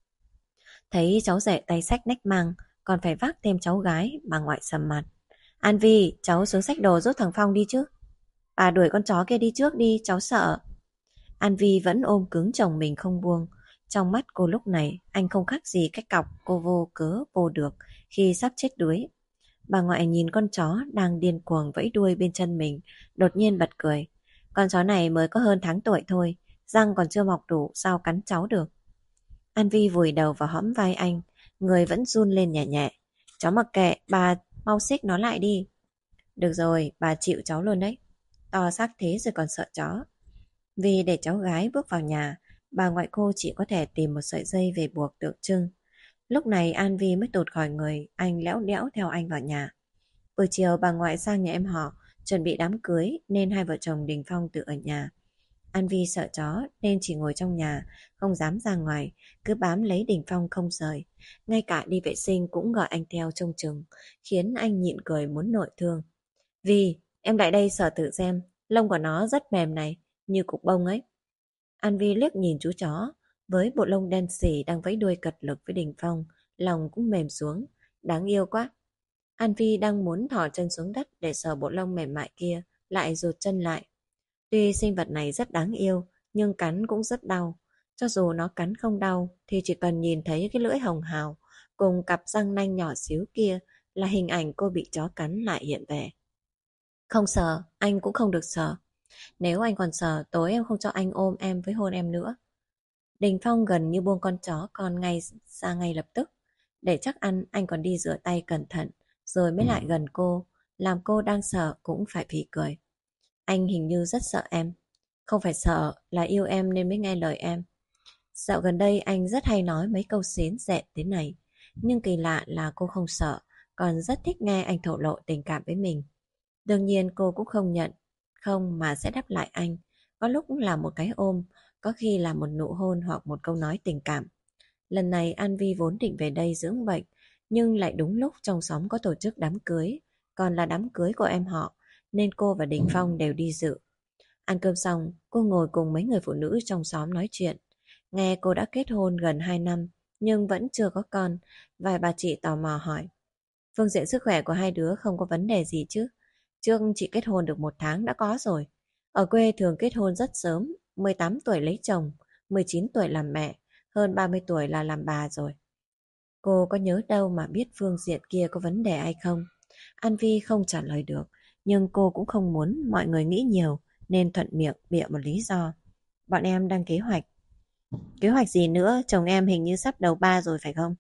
Thấy cháu rể tay xách nách mang, còn phải vác thêm cháu gái, bà ngoại sầm mặt. An Vi, cháu xuống xách đồ giúp thằng Phong đi chứ. Bà đuổi con chó kia đi trước đi, cháu sợ. An Vi vẫn ôm cứng chồng mình không buông. Trong mắt cô lúc này, anh không khác gì cái cọc cô vô cớ vô được khi sắp chết đuối. Bà ngoại nhìn con chó đang điên cuồng vẫy đuôi bên chân mình, đột nhiên bật cười. Con chó này mới có hơn tháng tuổi thôi, răng còn chưa mọc đủ, sao cắn cháu được. An Vi vùi đầu vào hõm vai anh, người vẫn run lên nhẹ nhẹ. Cháu mặc kệ, bà mau xích nó lại đi. Được rồi, bà chịu cháu luôn đấy. To xác thế rồi còn sợ chó. Vì để cháu gái bước vào nhà, bà ngoại cô chỉ có thể tìm một sợi dây về buộc tượng trưng. Lúc này An Vi mới tụt khỏi người, anh lẽo đẽo theo anh vào nhà. Buổi chiều bà ngoại sang nhà em họ chuẩn bị đám cưới nên hai vợ chồng Đình Phong tự ở nhà. An Vi sợ chó nên chỉ ngồi trong nhà, không dám ra ngoài, cứ bám lấy Đình Phong không rời. Ngay cả đi vệ sinh cũng gọi anh theo trông chừng, khiến anh nhịn cười muốn nội thương. Vi, em lại đây sờ thử xem, lông của nó rất mềm này, như cục bông ấy. An Vi liếc nhìn chú chó, với bộ lông đen sì đang vẫy đuôi cật lực với Đình Phong, lòng cũng mềm xuống, đáng yêu quá. An Vi đang muốn thò chân xuống đất để sờ bộ lông mềm mại kia, lại rụt chân lại. Tuy sinh vật này rất đáng yêu, nhưng cắn cũng rất đau. Cho dù nó cắn không đau, thì chỉ cần nhìn thấy cái lưỡi hồng hào cùng cặp răng nanh nhỏ xíu kia là hình ảnh cô bị chó cắn lại hiện về. Không sờ, anh cũng không được sờ. Nếu anh còn sờ, tối em không cho anh ôm em với hôn em nữa. Đình Phong gần như buông con chó con ngay ra ngay lập tức. Để chắc ăn, anh còn đi rửa tay cẩn thận, rồi mới lại gần cô, làm cô đang sợ cũng phải phì cười. Anh hình như rất sợ em. Không phải sợ, là yêu em nên mới nghe lời em. Dạo gần đây anh rất hay nói mấy câu xến xẹt thế này. Nhưng kỳ lạ là cô không sợ, còn rất thích nghe anh thổ lộ tình cảm với mình. Đương nhiên cô cũng không nhận, không mà sẽ đáp lại anh. Có lúc là một cái ôm, có khi là một nụ hôn hoặc một câu nói tình cảm. Lần này An Vi vốn định về đây dưỡng bệnh, nhưng lại đúng lúc trong xóm có tổ chức đám cưới, còn là đám cưới của em họ, nên cô và Đình Phong đều đi dự. Ăn cơm xong, cô ngồi cùng mấy người phụ nữ trong xóm nói chuyện. Nghe cô đã kết hôn gần 2 năm, nhưng vẫn chưa có con, vài bà chị tò mò hỏi. Phương diện sức khỏe của hai đứa không có vấn đề gì chứ? Trước chị kết hôn được 1 tháng đã có rồi. Ở quê thường kết hôn rất sớm, 18 tuổi lấy chồng, 19 tuổi làm mẹ, hơn 30 tuổi là làm bà rồi. Cô có nhớ đâu mà biết phương diện kia có vấn đề hay không? An Vi không trả lời được, nhưng cô cũng không muốn mọi người nghĩ nhiều, nên thuận miệng bịa một lý do. Bọn em đang kế hoạch. Kế hoạch gì nữa? Chồng em hình như sắp đầu 3 rồi phải không?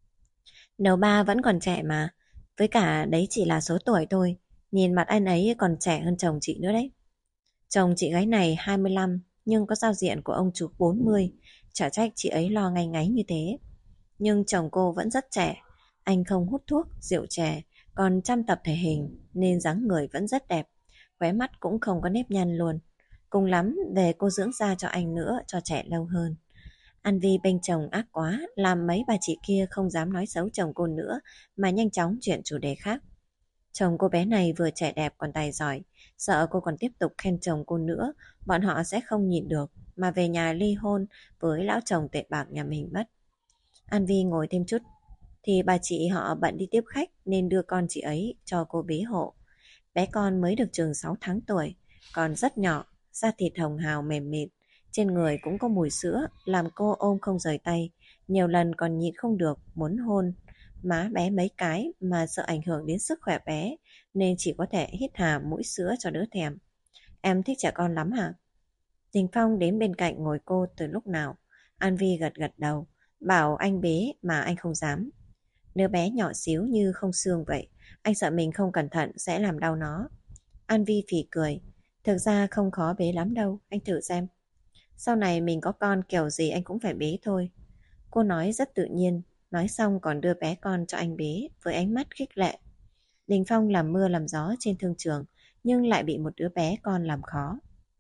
Đầu 3 vẫn còn trẻ mà. Với cả đấy chỉ là số tuổi thôi. Nhìn mặt anh ấy còn trẻ hơn chồng chị nữa đấy. Chồng chị gái này 25, nhưng có giao diện của ông chú 40. Chả trách chị ấy lo ngay ngáy như thế. Nhưng chồng cô vẫn rất trẻ. Anh không hút thuốc, rượu chè, còn chăm tập thể hình nên dáng người vẫn rất đẹp. Khóe mắt cũng không có nếp nhăn luôn. Cùng lắm về cô dưỡng da cho anh nữa, cho trẻ lâu hơn. An Vi bênh chồng ác quá, làm mấy bà chị kia không dám nói xấu chồng cô nữa, mà nhanh chóng chuyển chủ đề khác. Chồng cô bé này vừa trẻ đẹp còn tài giỏi, sợ cô còn tiếp tục khen chồng cô nữa, bọn họ sẽ không nhịn được, mà về nhà ly hôn với lão chồng tệ bạc nhà mình mất. An Vi ngồi thêm chút, thì bà chị họ bận đi tiếp khách nên đưa con chị ấy cho cô bế hộ. Bé con mới được chừng 6 tháng tuổi, còn rất nhỏ, da thịt hồng hào mềm mịn, trên người cũng có mùi sữa, làm cô ôm không rời tay, nhiều lần còn nhịn không được muốn hôn má bé mấy cái mà sợ ảnh hưởng đến sức khỏe bé, nên chỉ có thể hít hà mũi sữa cho đỡ thèm. Em thích trẻ con lắm hả? Đình Phong đến bên cạnh ngồi cô từ lúc nào. An Vi gật gật đầu, bảo anh bế mà anh không dám. Đứa bé nhỏ xíu như không xương vậy, anh sợ mình không cẩn thận sẽ làm đau nó. An Vi phì cười. Thực ra không khó bế lắm đâu, anh thử xem. Sau này mình có con kiểu gì anh cũng phải bế thôi. Cô nói rất tự nhiên, nói xong còn đưa bé con cho anh bế với ánh mắt khích lệ. Đình Phong làm mưa làm gió trên thương trường, nhưng lại bị một đứa bé con làm khó.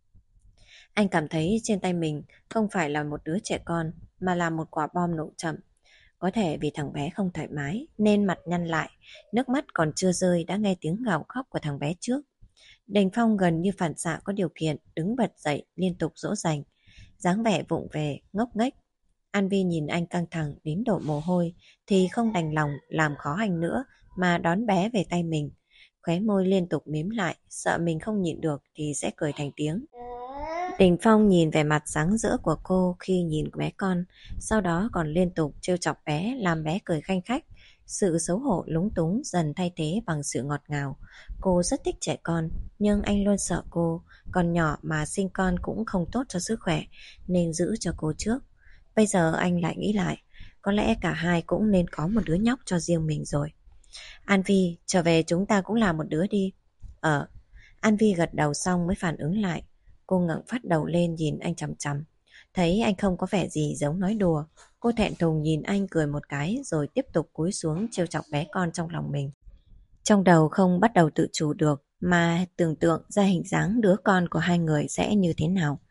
Anh cảm thấy trên tay mình không phải là một đứa trẻ con, mà là một quả bom nổ chậm. Có thể vì thằng bé không thoải mái nên mặt nhăn lại, nước mắt còn chưa rơi đã nghe tiếng gào khóc của thằng bé trước. Đình Phong gần như phản xạ có điều kiện đứng bật dậy liên tục dỗ dành, dáng vẻ vụng về, ngốc nghếch. An Vi nhìn anh căng thẳng đến đổ mồ hôi thì không đành lòng làm khó anh nữa mà đón bé về tay mình. Khóe môi liên tục mím lại, sợ mình không nhịn được thì sẽ cười thành tiếng. Đình Phong nhìn vẻ mặt sáng rỡ của cô khi nhìn bé con, sau đó còn liên tục trêu chọc bé làm bé cười khanh khách. Sự xấu hổ lúng túng dần thay thế bằng sự ngọt ngào. Cô rất thích trẻ con, nhưng anh luôn sợ cô, còn nhỏ mà sinh con cũng không tốt cho sức khỏe, nên giữ cho cô trước. Bây giờ anh lại nghĩ lại, có lẽ cả hai cũng nên có một đứa nhóc cho riêng mình rồi. An Vi, trở về chúng ta cũng làm một đứa đi. An Vi gật đầu xong mới phản ứng lại. Cô ngẩng phát đầu lên nhìn anh chằm chằm. Thấy anh không có vẻ gì giống nói đùa, cô thẹn thùng nhìn anh cười một cái rồi tiếp tục cúi xuống trêu chọc bé con trong lòng mình. Trong đầu không bắt đầu tự chủ được mà tưởng tượng ra hình dáng đứa con của hai người sẽ như thế nào.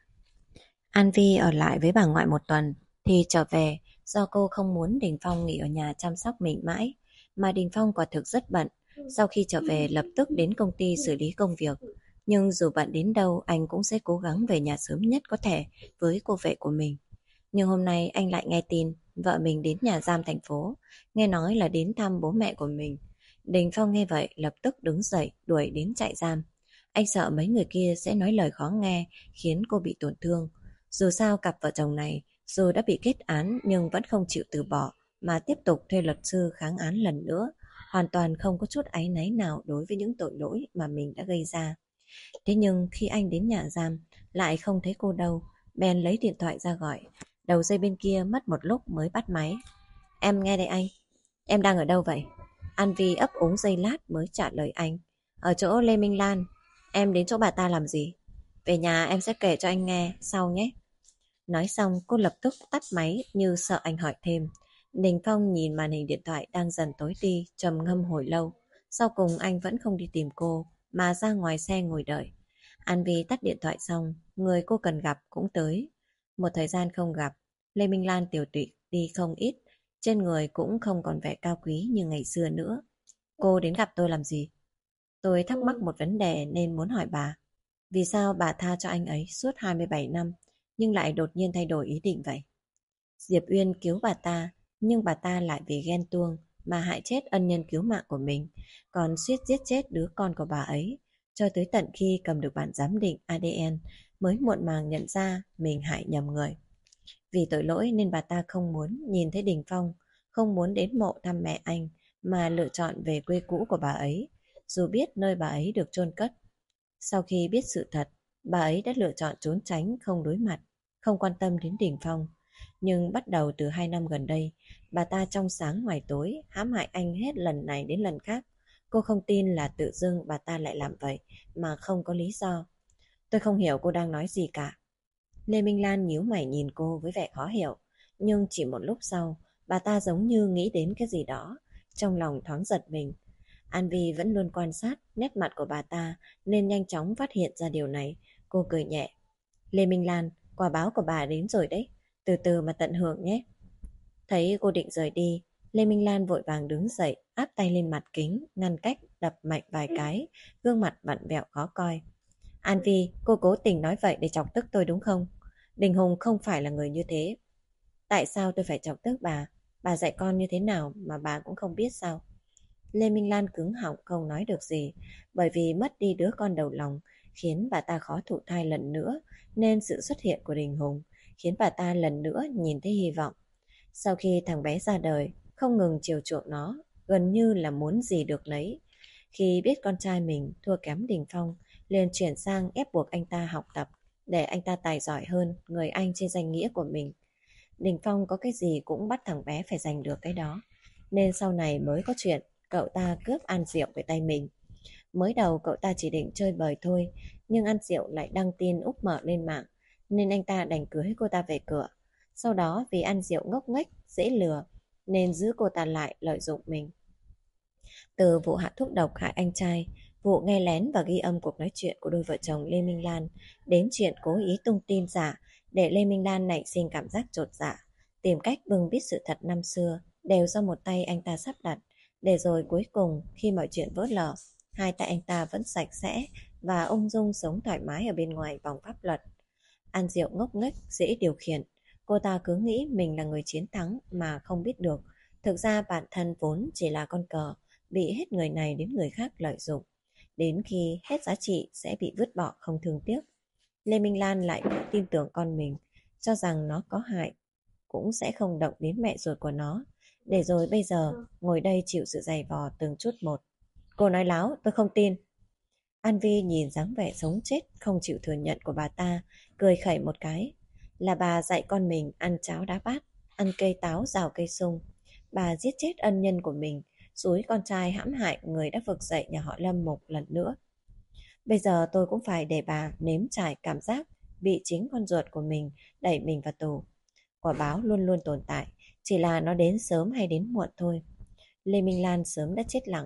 An Vi ở lại với bà ngoại một tuần thì trở về do cô không muốn Đình Phong nghỉ ở nhà chăm sóc mình mãi, mà Đình Phong quả thực rất bận. Sau khi trở về lập tức đến công ty xử lý công việc. Nhưng dù bận đến đâu anh cũng sẽ cố gắng về nhà sớm nhất có thể với cô vệ của mình. Nhưng hôm nay anh lại nghe tin vợ mình đến nhà giam thành phố, nghe nói là đến thăm bố mẹ của mình. Đình Phong nghe vậy lập tức đứng dậy đuổi đến trại giam. Anh sợ mấy người kia sẽ nói lời khó nghe khiến cô bị tổn thương. Dù sao cặp vợ chồng này dù đã bị kết án nhưng vẫn không chịu từ bỏ mà tiếp tục thuê luật sư kháng án lần nữa, hoàn toàn không có chút áy náy nào đối với những tội lỗi mà mình đã gây ra. Thế nhưng khi anh đến nhà giam lại không thấy cô đâu, bèn lấy điện thoại ra gọi. Đầu dây bên kia mất một lúc mới bắt máy. Em nghe đây anh. Em đang ở đâu vậy? An Vi ấp úng giây lát mới trả lời anh. Ở chỗ Lê Minh Lan. Em đến chỗ bà ta làm gì? Về nhà em sẽ kể cho anh nghe sau nhé. Nói xong cô lập tức tắt máy như sợ anh hỏi thêm. Đình Phong nhìn màn hình điện thoại đang dần tối đi, trầm ngâm hồi lâu. Sau cùng anh vẫn không đi tìm cô mà ra ngoài xe ngồi đợi. An Vi tắt điện thoại xong, người cô cần gặp cũng tới. Một thời gian không gặp, Lê Minh Lan tiểu tụy đi không ít, trên người cũng không còn vẻ cao quý như ngày xưa nữa. Cô đến gặp tôi làm gì? Tôi thắc mắc một vấn đề nên muốn hỏi bà. Vì sao bà tha cho anh ấy suốt 27 năm nhưng lại đột nhiên thay đổi ý định vậy? Diệp Uyên cứu bà ta, nhưng bà ta lại vì ghen tuông mà hại chết ân nhân cứu mạng của mình, còn suýt giết chết đứa con của bà ấy, cho tới tận khi cầm được bản giám định ADN mới muộn màng nhận ra mình hại nhầm người. Vì tội lỗi nên bà ta không muốn nhìn thấy Đình Phong, không muốn đến mộ thăm mẹ anh, mà lựa chọn về quê cũ của bà ấy, dù biết nơi bà ấy được chôn cất. Sau khi biết sự thật, bà ấy đã lựa chọn trốn tránh, không đối mặt, không quan tâm đến Đình Phong. Nhưng bắt đầu từ 2 năm gần đây, bà ta trong sáng ngoài tối, hãm hại anh hết lần này đến lần khác. Cô không tin là tự dưng bà ta lại làm vậy, mà không có lý do. Tôi không hiểu cô đang nói gì cả. Lê Minh Lan nhíu mày nhìn cô với vẻ khó hiểu. Nhưng chỉ một lúc sau, bà ta giống như nghĩ đến cái gì đó, trong lòng thoáng giật mình. An Vi vẫn luôn quan sát nét mặt của bà ta nên nhanh chóng phát hiện ra điều này. Cô cười nhẹ. Lê Minh Lan, quà báo của bà đến rồi đấy. Từ từ mà tận hưởng nhé. Thấy cô định rời đi, Lê Minh Lan vội vàng đứng dậy, áp tay lên mặt kính, ngăn cách, đập mạnh vài cái, gương mặt vặn vẹo khó coi. An Vi, cô cố tình nói vậy để chọc tức tôi đúng không? Đình Hùng không phải là người như thế. Tại sao tôi phải chọc tức bà? Bà dạy con như thế nào mà bà cũng không biết sao? Lê Minh Lan cứng họng không nói được gì, bởi vì mất đi đứa con đầu lòng khiến bà ta khó thụ thai lần nữa, nên sự xuất hiện của Đình Hùng khiến bà ta lần nữa nhìn thấy hy vọng. Sau khi thằng bé ra đời, không ngừng chiều chuộng nó, gần như là muốn gì được lấy. Khi biết con trai mình thua kém Đình Phong, liền chuyển sang ép buộc anh ta học tập, để anh ta tài giỏi hơn người anh trên danh nghĩa của mình. Đình Phong có cái gì cũng bắt thằng bé phải giành được cái đó, nên sau này mới có chuyện cậu ta cướp An Diệu về tay mình. Mới đầu cậu ta chỉ định chơi bời thôi, nhưng An Diệu lại đăng tin úp mở lên mạng, nên anh ta đành cưới cô ta về cửa. Sau đó vì An Diệu ngốc nghếch, dễ lừa, nên giữ cô ta lại lợi dụng mình. Từ vụ hạ thuốc độc hại anh trai, vụ nghe lén và ghi âm cuộc nói chuyện của đôi vợ chồng Lê Minh Lan, đến chuyện cố ý tung tin giả để Lê Minh Lan nảy sinh cảm giác chột dạ, tìm cách bưng bít sự thật năm xưa, đều do một tay anh ta sắp đặt, để rồi cuối cùng khi mọi chuyện vỡ lở, hai tay anh ta vẫn sạch sẽ và ung dung sống thoải mái ở bên ngoài vòng pháp luật. An Diệu ngốc nghếch, dễ điều khiển. Cô ta cứ nghĩ mình là người chiến thắng mà không biết được. Thực ra bản thân vốn chỉ là con cờ, bị hết người này đến người khác lợi dụng. Đến khi hết giá trị sẽ bị vứt bỏ không thương tiếc. Lê Minh Lan lại tin tưởng con mình, cho rằng nó có hại, cũng sẽ không động đến mẹ ruột của nó. Để rồi bây giờ ngồi đây chịu sự giày vò từng chút một. Cô nói láo, tôi không tin. An Vi nhìn dáng vẻ sống chết không chịu thừa nhận của bà ta, cười khẩy một cái. Là bà dạy con mình ăn cháo đá bát, ăn cây táo rào cây sung. Bà giết chết ân nhân của mình, xúi con trai hãm hại người đã vực dậy nhà họ Lâm một lần nữa. Bây giờ tôi cũng phải để bà nếm trải cảm giác bị chính con ruột của mình đẩy mình vào tù. Quả báo luôn luôn tồn tại, chỉ là nó đến sớm hay đến muộn thôi. Lê Minh Lan sớm đã chết lặng,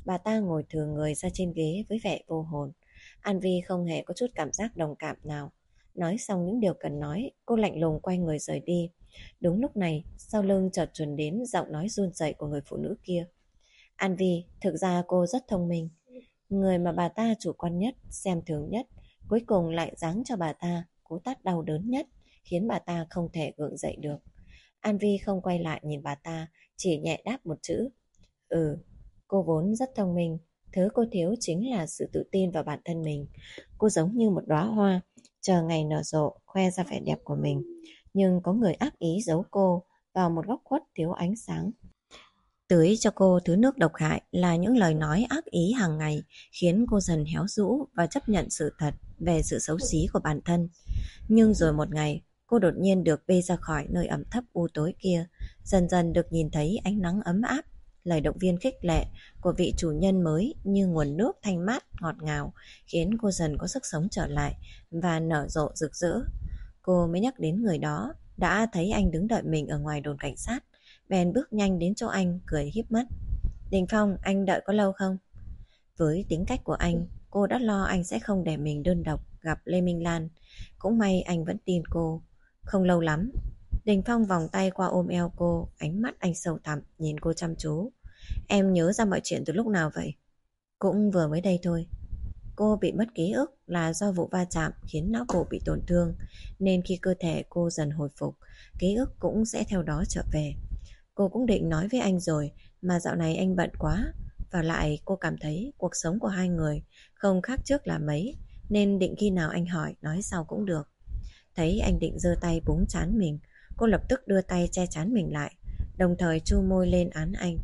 Bà ta ngồi thừ người ra trên ghế với vẻ vô hồn. An Vi không hề có chút cảm giác đồng cảm nào. Nói xong những điều cần nói, cô lạnh lùng quay người rời đi. Đúng lúc này, sau lưng chợt truyền đến giọng nói run rẩy của người phụ nữ kia. An Vi, thực ra cô rất thông minh. Người mà bà ta chủ quan nhất, xem thường nhất, cuối cùng lại giáng cho bà ta cú tát đau đớn nhất, khiến bà ta không thể gượng dậy được. An Vi không quay lại nhìn bà ta, chỉ nhẹ đáp một chữ. Ừ, cô vốn rất thông minh, thứ cô thiếu chính là sự tự tin vào bản thân mình. Cô giống như một đóa hoa, chờ ngày nở rộ, khoe ra vẻ đẹp của mình. Nhưng có người ác ý giấu cô vào một góc khuất thiếu ánh sáng. Tưới cho cô thứ nước độc hại là những lời nói ác ý hàng ngày, khiến cô dần héo rũ và chấp nhận sự thật về sự xấu xí của bản thân. Nhưng rồi một ngày, cô đột nhiên được bê ra khỏi nơi ẩm thấp u tối kia, dần dần được nhìn thấy ánh nắng ấm áp. Lời động viên khích lệ của vị chủ nhân mới như nguồn nước thanh mát ngọt ngào, khiến cô dần có sức sống trở lại và nở rộ rực rỡ. Cô mới nhắc đến người đó, đã thấy anh đứng đợi mình ở ngoài đồn cảnh sát, bèn bước nhanh đến chỗ anh, cười híp mắt. Đình Phong, anh đợi có lâu không? Với tính cách của anh, cô đã lo anh sẽ không để mình đơn độc gặp Lê Minh Lan. Cũng may anh vẫn tin cô. Không lâu lắm. Đình Phong vòng tay qua ôm eo cô, ánh mắt anh sâu thẳm nhìn cô chăm chú. Em nhớ ra mọi chuyện từ lúc nào vậy? Cũng vừa mới đây thôi. Cô bị mất ký ức là do vụ va chạm khiến não bộ bị tổn thương, nên khi cơ thể cô dần hồi phục, ký ức cũng sẽ theo đó trở về. Cô cũng định nói với anh rồi, mà dạo này anh bận quá. Và lại cô cảm thấy cuộc sống của hai người không khác trước là mấy, nên định khi nào anh hỏi nói sau cũng được. Thấy anh định giơ tay búng trán mình, cô lập tức đưa tay che trán mình lại, đồng thời chu môi lên án anh.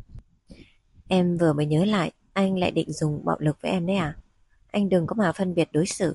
Em vừa mới nhớ lại, anh lại định dùng bạo lực với em đấy à? Anh đừng có mà phân biệt đối xử.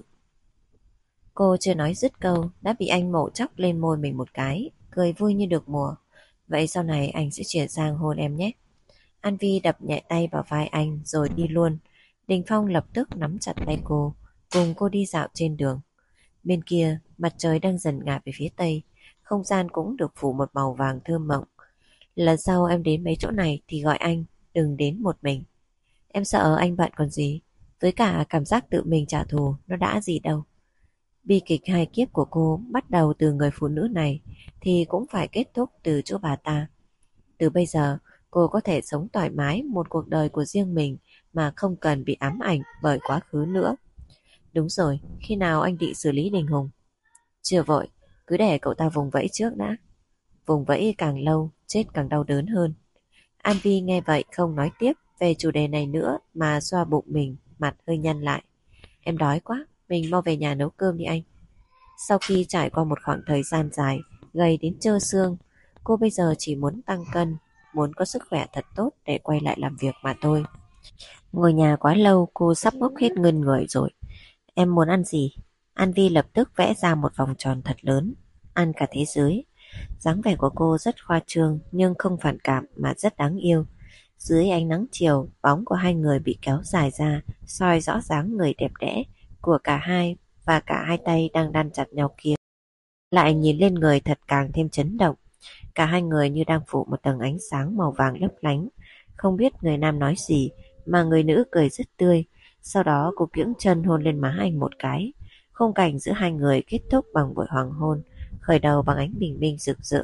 Cô chưa nói dứt câu đã bị anh mổ chóc lên môi mình một cái, cười vui như được mùa. Vậy sau này anh sẽ chuyển sang hôn em nhé. An Vi đập nhẹ tay vào vai anh rồi đi luôn. Đình Phong lập tức nắm chặt tay cô, cùng cô đi dạo trên đường. Bên kia, mặt trời đang dần ngả về phía tây, không gian cũng được phủ một màu vàng thơm mộng. Lần sau em đến mấy chỗ này thì gọi anh, đừng đến một mình. Em sợ anh bận còn gì, với cả cảm giác tự mình trả thù nó đã gì đâu. Bi kịch hai kiếp của cô bắt đầu từ người phụ nữ này thì cũng phải kết thúc từ chỗ bà ta. Từ bây giờ, cô có thể sống thoải mái một cuộc đời của riêng mình mà không cần bị ám ảnh bởi quá khứ nữa. Đúng rồi, khi nào anh định xử lý Đình Hùng? Chưa vội, cứ để cậu ta vùng vẫy trước đã. Vùng vẫy càng lâu, chết càng đau đớn hơn. An Vi nghe vậy không nói tiếp về chủ đề này nữa mà xoa bụng mình, mặt hơi nhăn lại. Em đói quá, mình mau về nhà nấu cơm đi anh. Sau khi trải qua một khoảng thời gian dài, gầy đến trơ xương, cô bây giờ chỉ muốn tăng cân, muốn có sức khỏe thật tốt để quay lại làm việc mà thôi. Ngồi nhà quá lâu cô sắp bốc hết ngân người rồi. Em muốn ăn gì? An Vi lập tức vẽ ra một vòng tròn thật lớn. Ăn cả thế giới. Dáng vẻ của cô rất khoa trương nhưng không phản cảm mà rất đáng yêu. Dưới ánh nắng chiều, bóng của hai người bị kéo dài ra, soi rõ dáng người đẹp đẽ của cả hai và cả hai tay đang đan chặt nhau kia. Lại nhìn lên người thật càng thêm chấn động. Cả hai người như đang phủ một tầng ánh sáng màu vàng lấp lánh. Không biết người nam nói gì mà người nữ cười rất tươi. Sau đó cô kiễng chân hôn lên má anh một cái. Khung cảnh giữa hai người kết thúc bằng buổi hoàng hôn, khởi đầu bằng ánh bình minh rực rỡ.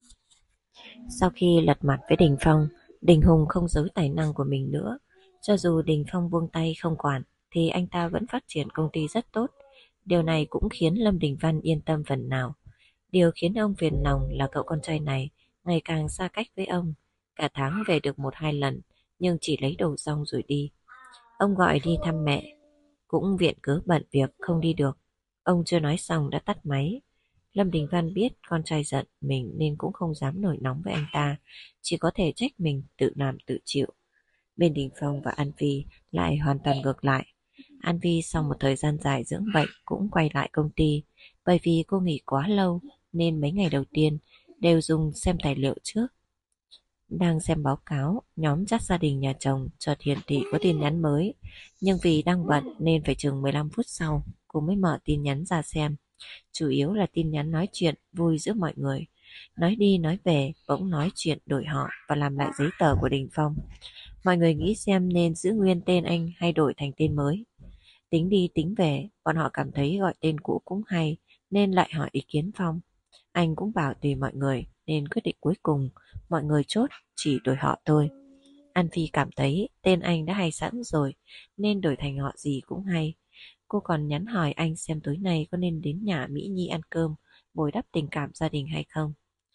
Sau khi lật mặt với Đình Phong, Đình Hùng không giấu tài năng của mình nữa. Cho dù Đình Phong buông tay không quản thì anh ta vẫn phát triển công ty rất tốt. Điều này cũng khiến Lâm Đình Văn yên tâm phần nào. Điều khiến ông phiền lòng là cậu con trai này ngày càng xa cách với ông. Cả tháng về được 1-2 lần, nhưng chỉ lấy đồ xong rồi đi. Ông gọi đi thăm mẹ, cũng viện cớ bận việc không đi được. Ông chưa nói xong đã tắt máy. Lâm Đình Văn biết con trai giận mình nên cũng không dám nổi nóng với anh ta, chỉ có thể trách mình tự làm tự chịu. Bên Đình Phong và An Vi lại hoàn toàn ngược lại. An Vi sau một thời gian dài dưỡng bệnh cũng quay lại công ty, bởi vì cô nghỉ quá lâu nên mấy ngày đầu tiên đều dùng xem tài liệu trước. Đang xem báo cáo, nhóm chat gia đình nhà chồng chợt hiển thị có tin nhắn mới, nhưng vì đang bận nên phải chừng 15 phút sau cô mới mở tin nhắn ra xem. Chủ yếu là tin nhắn nói chuyện vui giữa mọi người. Nói đi nói về bỗng nói chuyện đổi họ và làm lại giấy tờ của Đình Phong. Mọi người nghĩ xem nên giữ nguyên tên anh hay đổi thành tên mới. Tính đi tính về, bọn họ cảm thấy gọi tên cũ cũng hay, nên lại hỏi ý kiến Phong. Anh cũng bảo tùy mọi người, nên quyết định cuối cùng mọi người chốt chỉ đổi họ thôi. An Phi cảm thấy tên anh đã hay sẵn rồi, nên đổi thành họ gì cũng hay. Cô còn nhắn hỏi anh xem tối nay có nên đến nhà Mỹ Nhi ăn cơm, bồi đắp tình cảm gia đình hay không.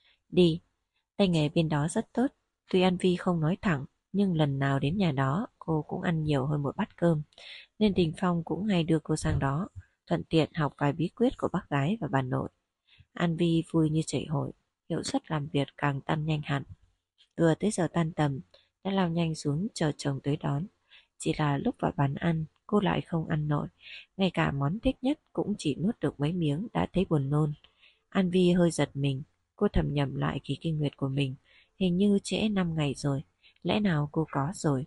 Đi, tay nghề bên đó rất tốt. Tuy An Vi không nói thẳng, nhưng lần nào đến nhà đó cô cũng ăn nhiều hơn một bát cơm, nên Đình Phong cũng hay đưa cô sang đó, thuận tiện học vài bí quyết của bác gái và bà nội. An Vi vui như chảy hội, hiệu suất làm việc càng tăng nhanh hẳn. Vừa tới giờ tan tầm, đã lao nhanh xuống chờ chồng tới đón. Chỉ là lúc vào bàn ăn, cô lại không ăn nổi, ngay cả món thích nhất cũng chỉ nuốt được mấy miếng đã thấy buồn nôn. An Vi hơi giật mình, cô thầm nhầm lại kỳ kinh nguyệt của mình, hình như trễ 5 ngày rồi, lẽ nào cô có rồi.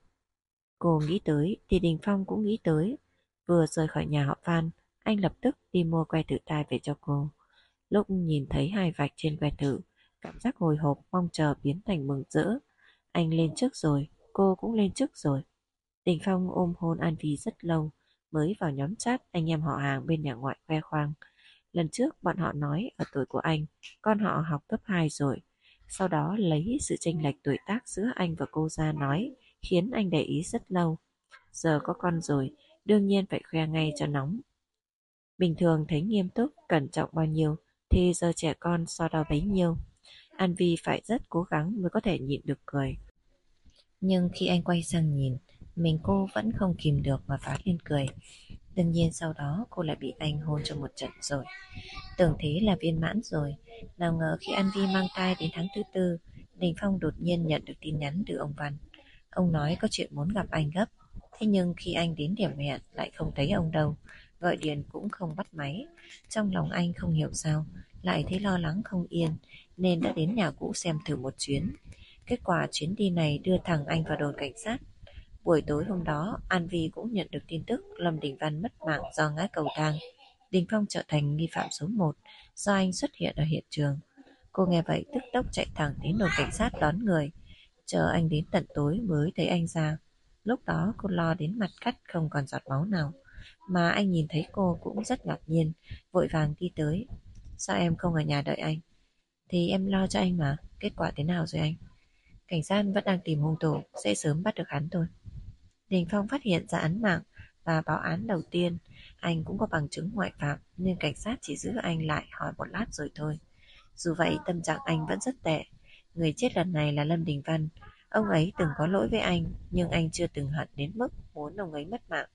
Cô nghĩ tới thì Đình Phong cũng nghĩ tới. Vừa rời khỏi nhà họ Phan, anh lập tức đi mua que thử tai về cho cô. Lúc nhìn thấy hai vạch trên que thử, cảm giác hồi hộp mong chờ biến thành mừng rỡ. Anh lên trước rồi, cô cũng lên trước rồi. Đình Phong ôm hôn An Vi rất lâu, mới vào nhóm chat anh em họ hàng bên nhà ngoại khoe khoang. Lần trước bọn họ nói ở tuổi của anh, con họ học cấp 2 rồi. Sau đó lấy sự chênh lệch tuổi tác giữa anh và cô ra nói, khiến anh để ý rất lâu. Giờ có con rồi, đương nhiên phải khoe ngay cho nóng. Bình thường thấy nghiêm túc, cẩn trọng bao nhiêu, thì giờ trẻ con so đo bấy nhiêu. An Vi phải rất cố gắng mới có thể nhịn được cười. Nhưng khi anh quay sang nhìn, mình cô vẫn không kìm được mà phá lên cười. Đương nhiên sau đó cô lại bị anh hôn cho một trận rồi. Tưởng thế là viên mãn rồi. Nào ngờ khi An Vi mang thai đến tháng thứ tư, Đình Phong đột nhiên nhận được tin nhắn từ ông Văn. Ông nói có chuyện muốn gặp anh gấp. Thế nhưng khi anh đến điểm hẹn lại không thấy ông đâu, gọi điện cũng không bắt máy. Trong lòng anh không hiểu sao, lại thấy lo lắng không yên, nên đã đến nhà cũ xem thử một chuyến. Kết quả chuyến đi này đưa thẳng anh vào đồn cảnh sát. Buổi tối hôm đó, An Vi cũng nhận được tin tức Lâm Đình Văn mất mạng do ngã cầu thang. Đình Phong trở thành nghi phạm số 1 do anh xuất hiện ở hiện trường. Cô nghe vậy tức tốc chạy thẳng đến đồn cảnh sát đón người. Chờ anh đến tận tối mới thấy anh ra. Lúc đó cô lo đến mặt cắt không còn giọt máu nào. Mà anh nhìn thấy cô cũng rất ngạc nhiên, vội vàng đi tới. Sao em không ở nhà đợi anh? Thì em lo cho anh mà, kết quả thế nào rồi anh? Cảnh sát vẫn đang tìm hung thủ, sẽ sớm bắt được hắn thôi. Đình Phong phát hiện ra án mạng và báo án đầu tiên. Anh cũng có bằng chứng ngoại phạm, nên cảnh sát chỉ giữ anh lại hỏi một lát rồi thôi. Dù vậy tâm trạng anh vẫn rất tệ. Người chết lần này là Lâm Đình Văn. Ông ấy từng có lỗi với anh, nhưng anh chưa từng hận đến mức muốn ông ấy mất mạng.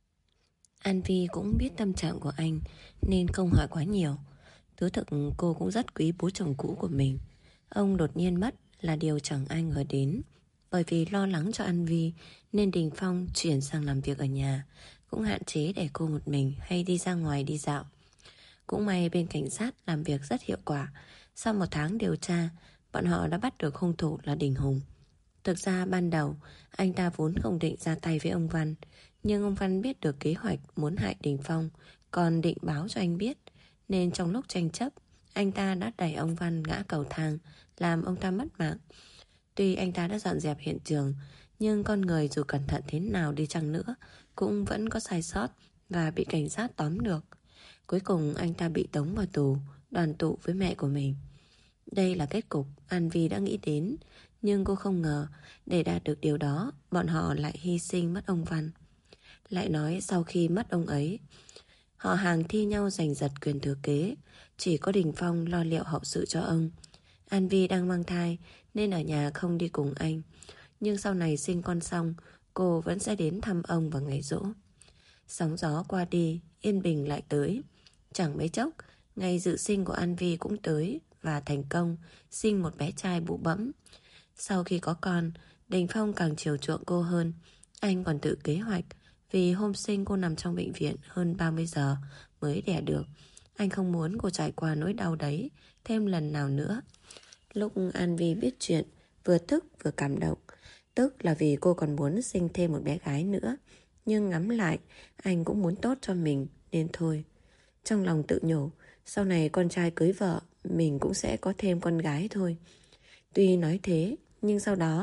An Vi cũng biết tâm trạng của anh, nên không hỏi quá nhiều. Thú thực cô cũng rất quý bố chồng cũ của mình. Ông đột nhiên mất là điều chẳng ai ngờ đến. Bởi vì lo lắng cho An Vi, nên Đình Phong chuyển sang làm việc ở nhà, cũng hạn chế để cô một mình hay đi ra ngoài đi dạo. Cũng may bên cảnh sát làm việc rất hiệu quả. Sau 1 tháng điều tra, bọn họ đã bắt được hung thủ là Đình Hùng. Thực ra ban đầu anh ta vốn không định ra tay với ông Văn, nhưng ông Văn biết được kế hoạch muốn hại Đình Phong, còn định báo cho anh biết, nên trong lúc tranh chấp, anh ta đã đẩy ông Văn ngã cầu thang, làm ông ta mất mạng. Tuy anh ta đã dọn dẹp hiện trường, nhưng con người dù cẩn thận thế nào đi chăng nữa cũng vẫn có sai sót và bị cảnh sát tóm được. Cuối cùng anh ta bị tống vào tù, đoàn tụ với mẹ của mình. Đây là kết cục An Vi đã nghĩ đến, nhưng cô không ngờ để đạt được điều đó, bọn họ lại hy sinh mất ông Văn. Lại nói sau khi mất ông ấy, họ hàng thi nhau giành giật quyền thừa kế, chỉ có Đình Phong lo liệu hậu sự cho ông. An Vi đang mang thai nên ở nhà không đi cùng anh, nhưng sau này sinh con xong, cô vẫn sẽ đến thăm ông vào ngày giỗ. Sóng gió qua đi, yên bình lại tới. Chẳng mấy chốc, ngày dự sinh của An Vi cũng tới và thành công sinh một bé trai bụ bẫm. Sau khi có con, Đình Phong càng chiều chuộng cô hơn. Anh còn tự kế hoạch, vì hôm sinh cô nằm trong bệnh viện hơn 30 giờ mới đẻ được. Anh không muốn cô trải qua nỗi đau đấy thêm lần nào nữa. Lúc An Vi biết chuyện, vừa tức vừa cảm động. Tức là vì cô còn muốn sinh thêm một bé gái nữa, nhưng ngắm lại, anh cũng muốn tốt cho mình, nên thôi. Trong lòng tự nhủ, sau này con trai cưới vợ, mình cũng sẽ có thêm con gái thôi. Tuy nói thế, nhưng sau đó,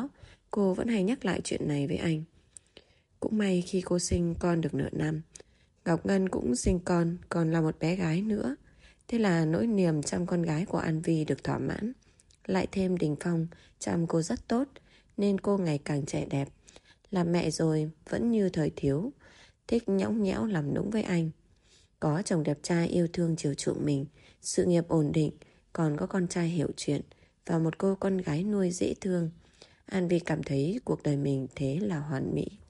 cô vẫn hay nhắc lại chuyện này với anh. Cũng may khi cô sinh con được nửa năm, Ngọc Ngân cũng sinh con, còn là một bé gái nữa. Thế là nỗi niềm chăm con gái của An Vi được thỏa mãn. Lại thêm Đình Phong chăm cô rất tốt, nên cô ngày càng trẻ đẹp. Làm mẹ rồi vẫn như thời thiếu, thích nhõng nhẽo làm nũng với anh. Có chồng đẹp trai yêu thương chiều chuộng mình, sự nghiệp ổn định, còn có con trai hiểu chuyện và một cô con gái nuôi dễ thương. An Vi cảm thấy cuộc đời mình thế là hoàn mỹ.